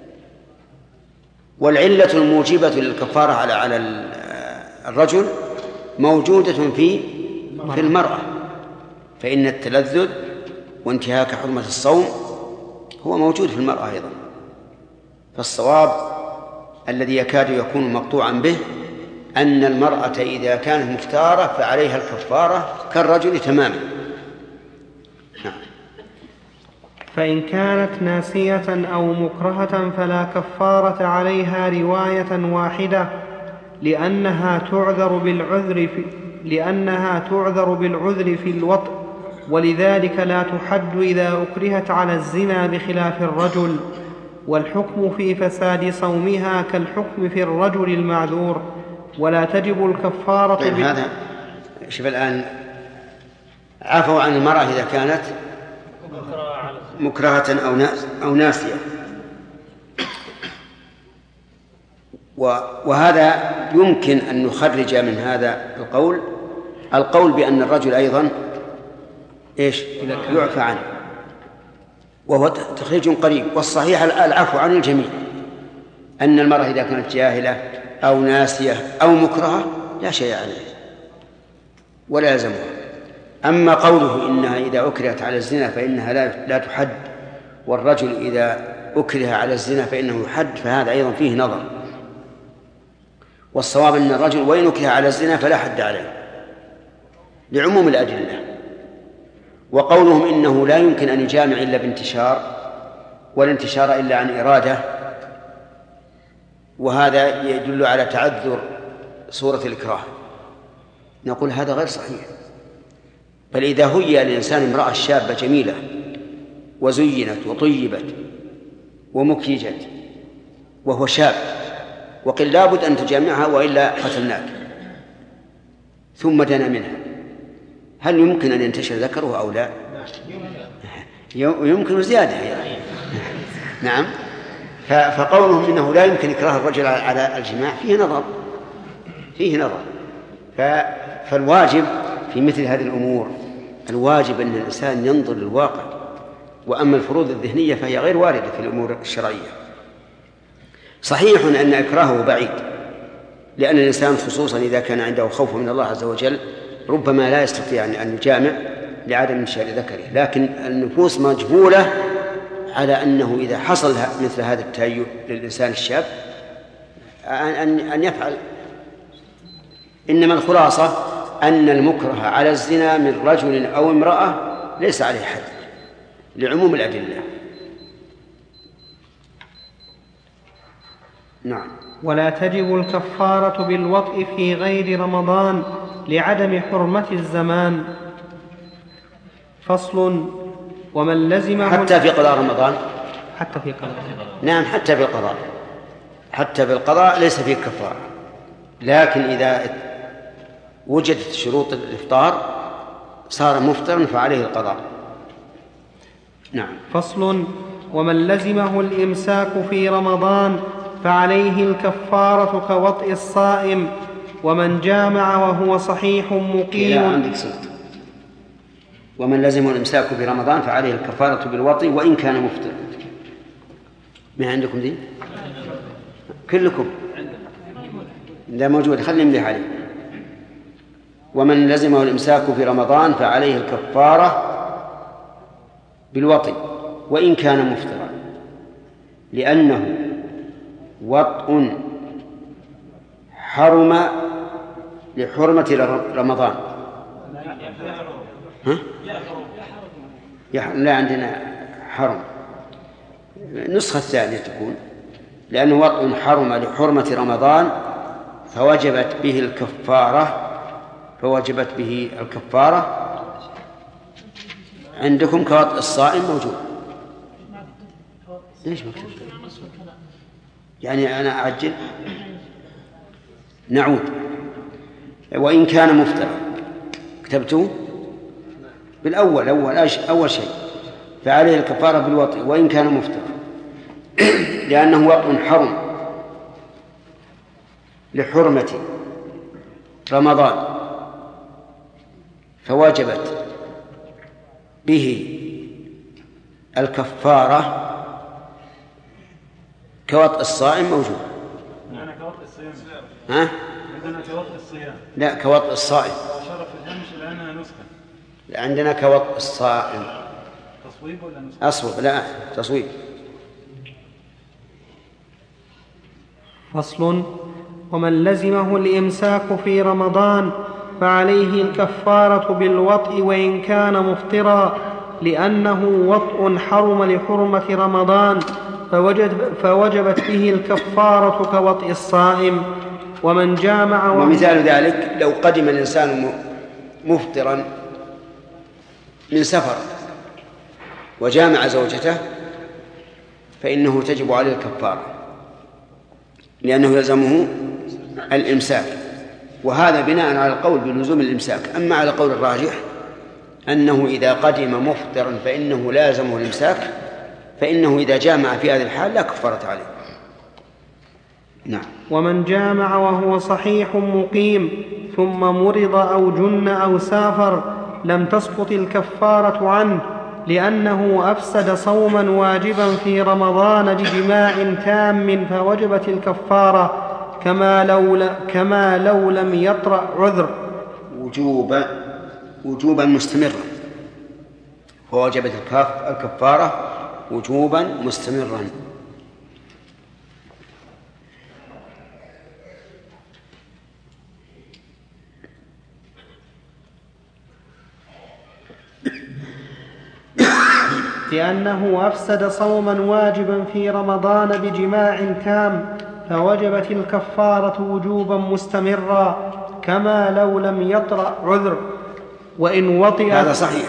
والعلة الموجبة للكفارة على على الرجل موجودة في في المرأة، فإن التلذذ وانتهاك حرمة الصوم هو موجود في المرأة أيضا. فالصواب الذي يكاد يكون مقطوعا به أن المرأة إذا كانت مختارة فعليها الكفارة كالرجل تماما. نعم. فإن كانت ناسية أو مكرهة فلا كفارة عليها رواية واحدة لأنها تعذر بالعذر في لأنها تعذر بالعذر في الوطء، ولذلك لا تحد إذا أكرهت على الزنا بخلاف الرجل، والحكم في فساد صومها كالحكم في الرجل المعذور، ولا تجب الكفارة. طيب ب... هذا شوف الآن عفوا عن المرأة إذا كانت مكرهة أو ناس أو ناسية، وهذا يمكن أن نخرج من هذا القول القول بأن الرجل أيضا إيش يعفى عنه، وهو تخريج قريب. والصحيح العفو عن الجميع، أن المرأة إذا كانت جاهلة أو ناسية أو مكرهة لا شيء عليه ولا يلزمها. أما قوله إنها إذا أكرهت على الزنا فإنها لا لا تحد، والرجل إذا أكره على الزنا فإنه يحد، فهذا أيضا فيه نظر. والصواب أن الرجل وإن أكره على الزنا فلا حد عليه لعموم الأدلة. وقولهم إنه لا يمكن أن يجامع إلا بانتشار، والانتشار إلا عن إرادة، وهذا يدل على تعذر صورة الإكراه، نقول هذا غير صحيح. بل إذا هيأ للإنسان امرأة شابة جميلة وزينت وطيبت ومكيجت وهو شاب وقل لابد أن تجامعها وإلا قتلناك، ثم دنا منها، هل يمكن أن ينتشر ذكره أو لا؟ يمكن زيادة يعني. نعم. فقولهم إنه لا يمكن إكراه الرجل على الجماع فيه نظر فيه نظر فالواجب في مثل هذه الأمور الواجب أن الإنسان ينظر للواقع، وأما الفروض الذهنية فهي غير واردة في الأمور الشرعية. صحيح أن إكراهه بعيد، لأن الإنسان خصوصا إذا كان عنده خوف من الله عز وجل ربما لا يستطيع أن يجامع لعدم انتشار ذكره، لكن النفوس مجبولة على أنه إذا حصل مثل هذا التهيؤ للإنسان الشاب أن يفعل. إنما الخلاصة أن المكره على الزنا من رجل أو امرأة ليس عليه حد لعموم الأدلة. نعم. ولا تجب الكفارة بالوطء في غير رمضان لعدم حرمة الزمان. فصل. ومن لزمه حتى في قضاء رمضان حتى في قضاء نعم حتى في القضاء حتى في القضاء ليس فيه كفارة، لكن إذا وجدت شروط الإفطار صار مفطرا فعليه القضاء. نعم. فصل. ومن لزمه الإمساك في رمضان فعليه الكفارة كوطئ الصائم، ومن جامع وهو صحيح مقيم. عندك صوت. ومن لزمه الإمساك في رمضان فعليه الكفارة بالوطئ وإن كان مفطر. ما عندكم دي؟ كلكم لا موجود، خلي نملح عليه. ومن لزمه الإمساك في رمضان فعليه الكفارة بالوطئ وإن كان مفطرا، لأنه وطء حرم لحرمة رمضان. ها؟ لا عندنا حرم، النسخة الثانية تكون لأنه وطء حرم لحرمة رمضان فوجبت به الكفارة فوجبت به الكفارة. عندكم كوطئ الصائم موجود. ليش مكتوب؟ يعني أنا أعجل. نعود. وإن كان مفترا كتبته بالأول أول أول شيء فعليه الكفارة بالوطئ وإن كان مفترا، لأنه وطء حرم لحرمة رمضان فوجبت به الكفارة كوطئ الصائم موجود. عندنا كوطئ الصيام. ها؟ عندنا كوطئ الصيام. لا كوطئ الصائم. شرف الهمش الآن نسخة. عندنا كوطئ الصائم. تصويب ولا نسخة؟ أصوب لا تصويب. فصل. ومن لزمه الإمساك في رمضان فعليه الكفارة بالوطء وإن كان مفطرا، لأنه وطء حرم لحرمة رمضان فوجد فوجبت به الكفارة كوطئ الصائم. ومن جامع ومثال ذلك لو قدم الإنسان مفطرا من سفر وجامع زوجته فإنه تجب عليه الكفارة لأنه يلزمه الإمساك، وهذا بناء على القول بلزوم الإمساك. أما على قول الراجح أنه إذا قدم مفطرا فإنه لازمه الإمساك، فإنه إذا جامع في هذه الحال لا كفارة عليه. نعم. ومن جامع وهو صحيح مقيم ثم مرض أو جن أو سافر لم تسقط الكفارة عنه، لأنه أفسد صوما واجبا في رمضان بجماع تام فوجبت الكفارة، كما لو, كما لو لم يطرأ عذر وجوبا وجوبا مستمرا، فوجبت الكفارة وجوبا مستمرا. لأنه أفسد صوما واجبا في رمضان بجماع تام فوجبت الكفارة وجوبا مستمرا، كما لو لم يطرأ عذر. وإن وطئ هذا صحيح،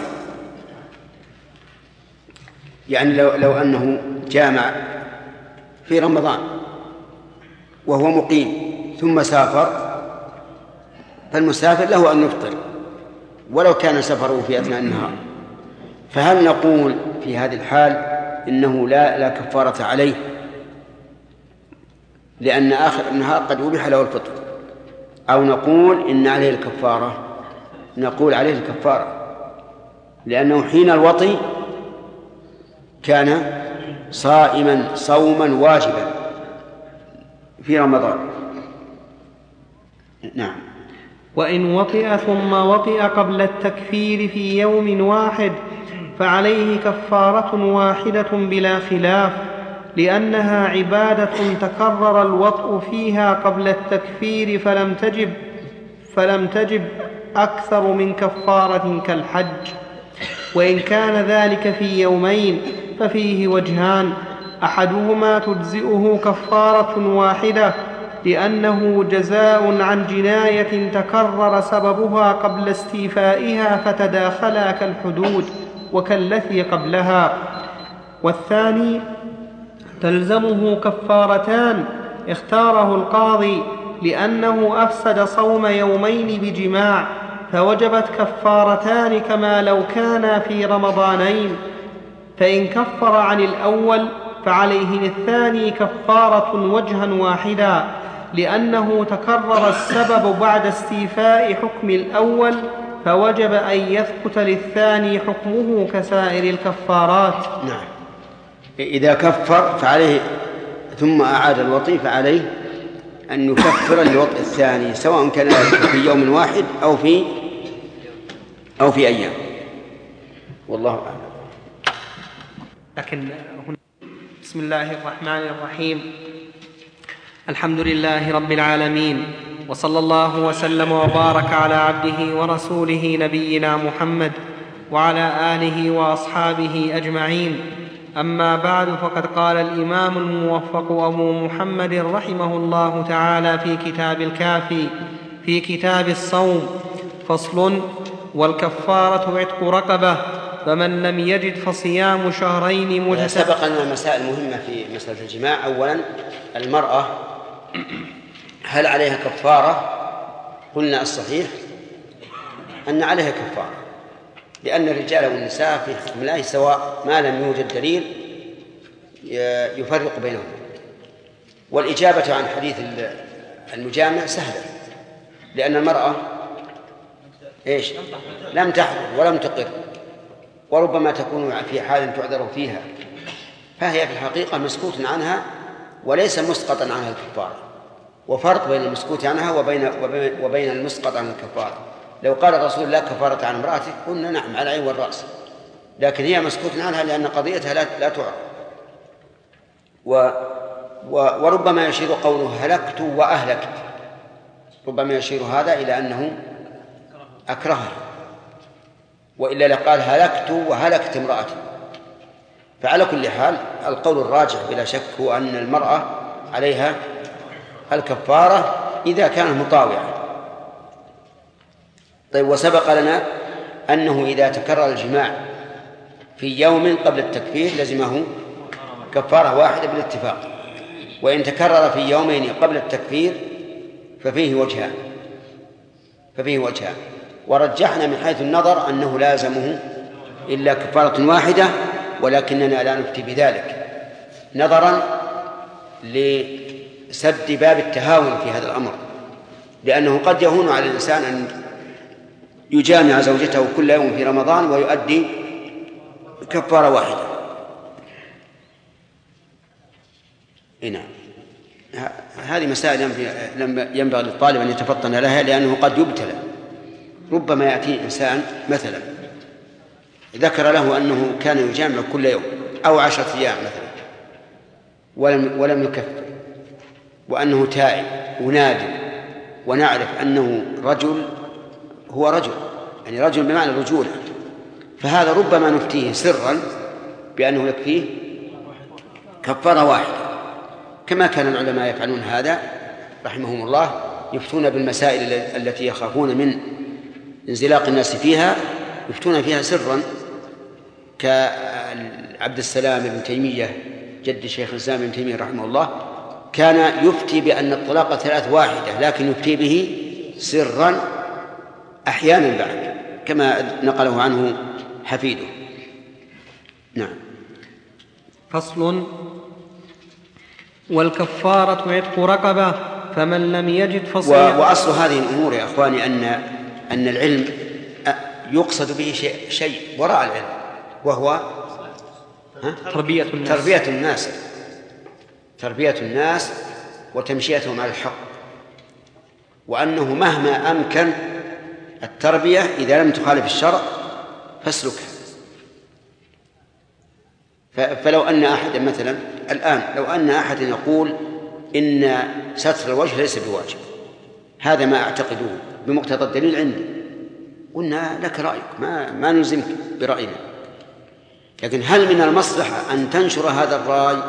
يعني لو, لو أنه جامع في رمضان وهو مقيم ثم سافر، فالمسافر له أن يفطر ولو كان سفره في أثناء النهار. فهل نقول في هذه الحال إنه لا, لا كفارة عليه لأن آخر النهار قد أبيح له الفطر، أو نقول إن عليه الكفارة؟ نقول عليه الكفارة، لأنه حين الوطي كان صائما صوما واجبا في رمضان. نعم. وإن وطئ ثم وطئ قبل التكفير في يوم واحد فعليه كفارة واحدة بلا خلاف، لأنها عبادة تكرر الوطء فيها قبل التكفير فلم تجب فلم تجب أكثر من كفارة كالحج. وإن كان ذلك في يومين ففيه وجهان: أحدهما تجزئه كفارة واحدة لأنه جزاء عن جناية تكرر سببها قبل استيفائها فتداخلا كالحدود وكالتي قبلها. والثاني تلزمه كفارتان اختاره القاضي لأنه أفسد صوم يومين بجماع فوجبت كفارتان كما لو كانا في رمضانين. فإن كفر عن الأول فعليه للثاني كفارة وجها واحدا لأنه تكرر السبب بعد استيفاء حكم الأول، فوجب أن يثبت للثاني حكمه كسائر الكفارات. نعم. إذا كفر فعليه ثم أعاد الوطي فعليه أن يكفر الوطء الثاني سواء كان في يوم واحد أو في أو في أيام، والله أعلم. لكن هنا بسم الله الرحمن الرحيم، الحمد لله رب العالمين، وصلى الله وسلم وبارك على عبده ورسوله نبينا محمد وعلى آله وأصحابه أجمعين. أما بعد، فقد قال الإمام الموفق أبو محمد رحمه الله تعالى في كتاب الكافي في كتاب الصوم: فصل: والكفارة عتق رقبة، فمن لم يجد فصيام شهرين متتابعين. سبق لنا مسائل مهمة في مسألة الجماع. أولا المرأة هل عليها كفارة؟ قلنا الصحيح أن عليها كفارة، لأن الرجال والنساء في حكم الله سواء ما لم يوجد دليل يفرق بينهم. والإجابة عن حديث المجامع سهلة، لأن المرأة إيش؟ لم تحضر ولم تقر، وربما تكون في حال تعذر فيها، فهي في الحقيقة مسكوت عنها وليس مسقطا عنها الكفارة. وفرق بين المسكوت عنها وبين, وبين, وبين المسقط عن الكفارة. لو قال الرسول لا كفارة عن امرأتك قلنا نعم على العين والرأس، لكن هي مسكوت عنها لأن قضيتها لا, لا تعرف. و و وربما يشير قوله هلكت وأهلكت، ربما يشير هذا إلى أنه أكرهها، وإلا لقال هلكت وهلكت امرأتي. فعلى كل حال القول الراجح بلا شك هو أن المرأة عليها الكفارة إذا كانت مطاوعة. طيب، وسبق لنا أنه إذا تكرر الجماع في يوم قبل التكفير لزمه كفارة واحدة بالاتفاق، وإن تكرر في يومين قبل التكفير ففيه وجهان ففيه وجهان ورجحنا من حيث النظر أنه لازمه إلا كفارة واحدة، ولكننا لا نفتي بذلك نظرا لسد باب التهاون في هذا الأمر، لأنه قد يهون على الإنسان أن يجامع زوجته كل يوم في رمضان ويؤدي كفارة واحدة. نعم، هذه مسائل ينبغي للطالب أن يتفطن لها، لأنه قد يبتلى. ربما يأتي إنسان مثلا ذكر له أنه كان يجامع كل يوم أو عشرة أيام مثلا ولم, ولم يكفر، وأنه تائب ونادم، ونعرف أنه رجل، هو رجل يعني رجل بمعنى الرجولة، فهذا ربما نفتيه سرا بأنه يكفيه كفارة واحدة، كما كان العلماء يفعلون هذا رحمهم الله، يفتون بالمسائل التي يخافون من انزلاق الناس فيها، يفتون فيها سرا، كعبد السلام بن تيمية جد شيخ الإسلام ابن تيمية رحمه الله، كان يفتي بأن الطلاق ثلاث واحدة، لكن يفتي به سرا أحيانا بعد، كما نقله عنه حفيده. نعم. فصل. والكفارة عتق رقبة، فمن لم يجد فصيام. وأصل هذه الأمور يا أخواني أن أن العلم يقصد به شيء, شيء وراء العلم، وهو تربية الناس. تربية الناس تربية الناس وتمشيتهم على الحق، وأنه مهما أمكن التربية إذا لم تخالف الشرع فاسلكها. فلو أن أحد مثلا الآن لو أن أحد يقول إن ستر الوجه ليس بواجب، هذا ما أعتقده بمقتضى الدليل عندي، قلنا لك رأيك، ما, ما نلزمك برأينا، لكن هل من المصلحة أن تنشر هذا الرأي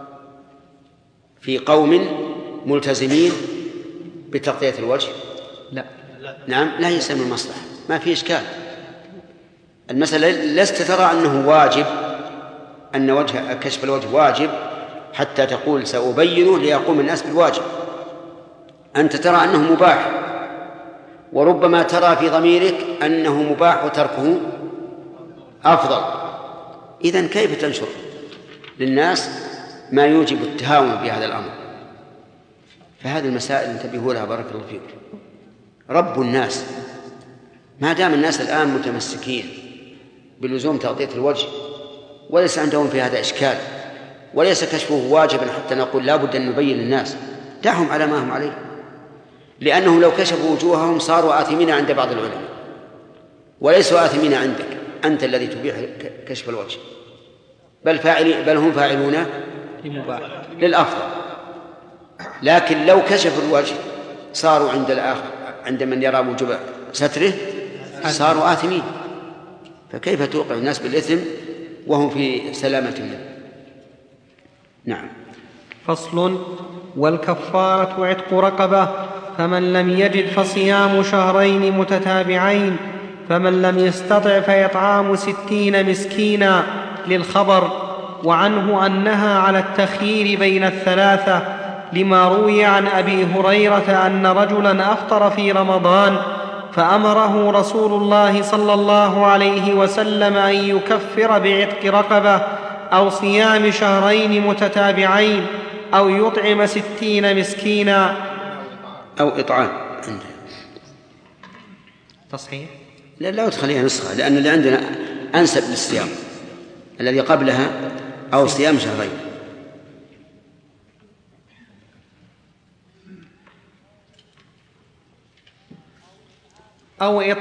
في قوم ملتزمين بتغطية الوجه؟ لا. نعم، لا يسمى المصلحة، ما في إشكال. المسألة لست ترى أنه واجب، أن وجه كشف الوجه واجب حتى تقول سأبينه ليقوم الناس بالواجب، أنت ترى أنه مباح، وربما ترى في ضميرك أنه مباح وتركه أفضل. إذن كيف تنشر للناس ما يوجب التهاون بهذا الأمر؟ فهذه المسائل انتبهوا لها بارك الله فيكم. رب الناس، ما دام الناس الآن متمسكين بلزوم تغطية الوجه وليس عندهم في هذا إشكال، وليس كشفه واجبا حتى نقول لا بد أن نبين للناس، دعهم على ما هم عليه، لأنهم لو كشفوا وجوههم صاروا آثمين عند بعض العلماء، وليسوا آثمين عندك أنت الذي تبيح كشف الوجه، بل فاعلين، بل هم فاعلون للأفضل. لكن لو كشفوا الوجه صاروا عند الآخر، عند من يرى وجوب ستره صاروا آثمين، فكيف توقع الناس بالإثم وهم في سلامة منه؟ نعم. فصل. والكفارة عتق رقبة، فمن لم يجد فصيام شهرين متتابعين، فمن لم يستطع فإطعام ستين مسكينا، للخبر. وعنه أنها على التخيير بين الثلاثة، لما روي عن أبي هريرة أن رجلا أفطر في رمضان فأمره رسول الله صلى الله عليه وسلم أن يكفر بعتق رقبة أو صيام شهرين متتابعين أو يطعم ستين مسكينا أو إطعام. تصحيح؟ لا لا تخليها نسخة، لأن اللي عندنا أنسب للصيام، الذي قبلها أو صيام شهرين. أو, إط...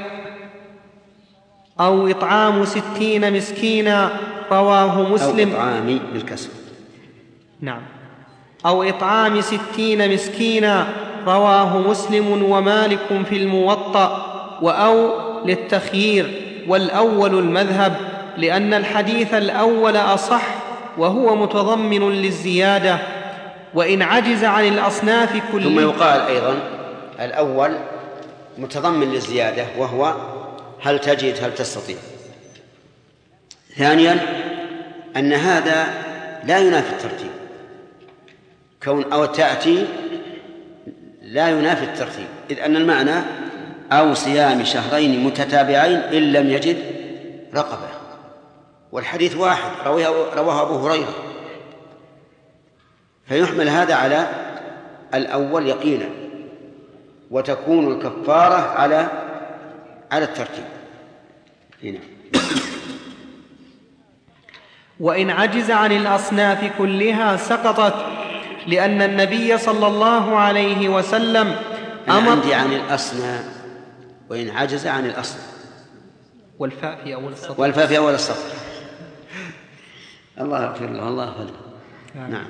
أو إطعام ستين مسكينا، رواه مسلم. أو إطعام بالكسر. نعم. أو إطعام ستين مسكينا، رواه مسلم ومالك في الموطأ. وأو للتخيير، والأول المذهب، لأن الحديث الأول أصح وهو متضمن للزيادة، وإن عجز عن الأصناف كلها. ثم يقال أيضا الأول متضمن للزيادة، وهو هل تجد هل تستطيع. ثانيا أن هذا لا ينافي الترتيب، كون أو تأتي لا ينافي الترتيب، إذ أن المعنى أو صيام شهرين متتابعين إن لم يجد رقبة، والحديث واحد رواه أبو هريرة، فيحمل هذا على الأول يقينا، وتكون الكفارة على على الترتيب. هنا وإن عجز عن الأصناف كلها سقطت، لأن النبي صلى الله عليه وسلم أمر عندي عن الأصناف، وإن عجز عن الأصل، والفاء في أول السطر والفاء في أول السطر. الله يغفر له، الله يغفر له. نعم.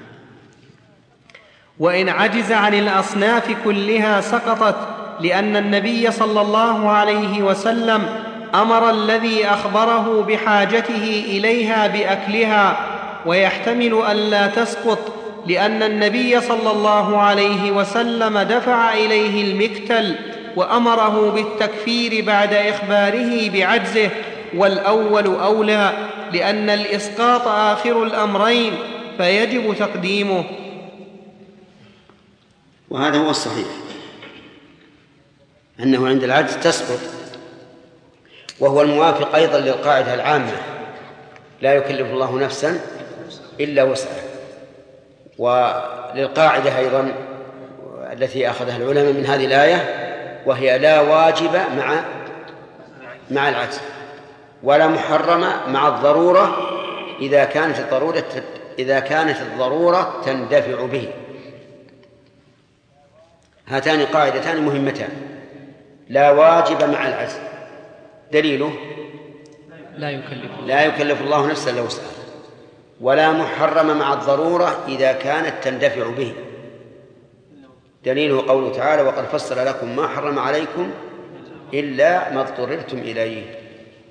وإن عجز عن الأصناف كلها سقطت، لأن النبي صلى الله عليه وسلم أمر الذي أخبره بحاجته إليها بأكلها، ويحتمل ألا تسقط، لأن النبي صلى الله عليه وسلم دفع إليه المكتل وأمره بالتكفير بعد إخباره بعجزه، والأول أولى، لأن الإسقاط آخر الأمرين فيجب تقديمه. وهذا هو الصحيح، أنه عند العجز تسقط، وهو الموافق أيضا للقاعدة العامة: لا يكلف الله نفسا إلا وسعها. وللقاعدة أيضا التي أخذها العلماء من هذه الآية، وهي لا واجب مع مع العجز، ولا محرم مع الضرورة إذا كانت الضرورة إذا كانت الضرورة تندفع به. هاتان قاعدتان مهمتان: لا واجب مع العجز، دليله لا يكلف لا يكلف الله نفسا إلا وسعها، ولا محرم مع الضرورة إذا كانت تندفع به، دليله قوله تعالى: وقد فصل لكم ما حرم عليكم إلا ما اضطررتم إليه.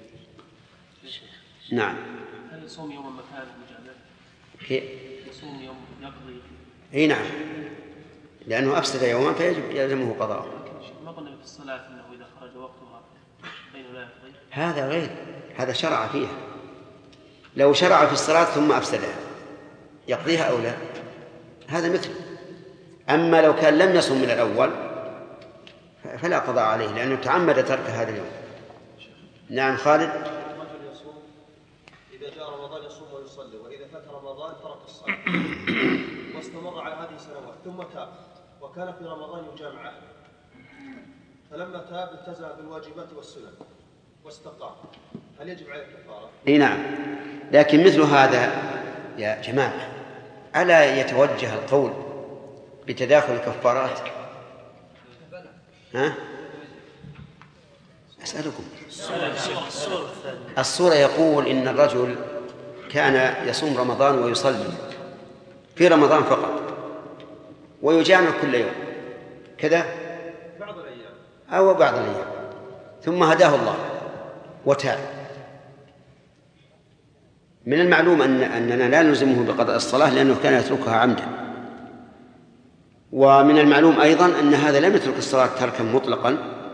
نعم. هل يصوم يوم مكان مجامع؟ كي... يصوم يوم يقضي؟ اي نعم، لأنه أفسد يوما فيجب يلزمه قضاءه. ما قلنا في الصلاة أنه إذا خرج وقتها بين لا يقضي؟ هذا غير، هذا شرع فيها. لو شرع في الصلاة ثم أفسدها يقضيها أو لا، هذا مثل. أما لو كان لم يصم من الأول فلا قضاء عليه، لأنه تعمد ترك هذا اليوم. نعم خالد. الرجل يصوم إذا جاء رمضان يصوم ويصلي، وإذا فات رمضان ترك الصلاة واستمر على هذه السنوات، ثم تاب وكان في رمضان يجامع أهله، فلما تاب التزم بالواجبات والسنن واستقام، هل يجب عليه الكفارة؟ اي نعم، لكن مثل هذا يا جماعة ألا يتوجه القول بتداخل الكفارات؟ ها؟ أسألكم. الصورة يقول إن الرجل كان يصوم رمضان ويصلي في رمضان فقط ويجامع كل يوم كذا بعض الأيام أو بعض الأيام، ثم هداه الله وتاب. من المعلوم أن أننا لا نلزمه بقضاء الصلاة لأنه كان يتركها عمدا، ومن المعلوم أيضا أن هذا لم يترك الصلاة تركا مطلقا.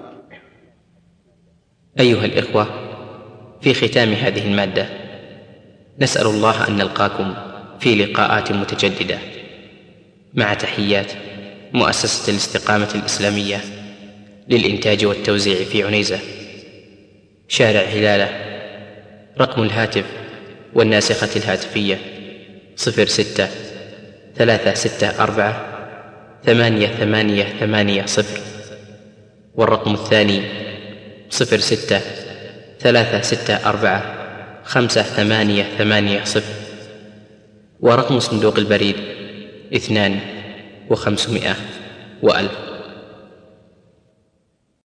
أيها الإخوة، في ختام هذه المادة نسأل الله أن نلقاكم في لقاءات متجددة، مع تحيات مؤسسة الاستقامة الإسلامية للإنتاج والتوزيع في عنيزة، شارع هلالة. رقم الهاتف والناسخة الهاتفية صفر ستة ثلاثة ستة أربعة ثمانية ثمانية ثمانية صفر، والرقم الثاني صفر ستة ثلاثة ستة أربعة خمسة ثمانية ثمانية صفر، ورقم صندوق البريد اثنان وخمسمائة وألف.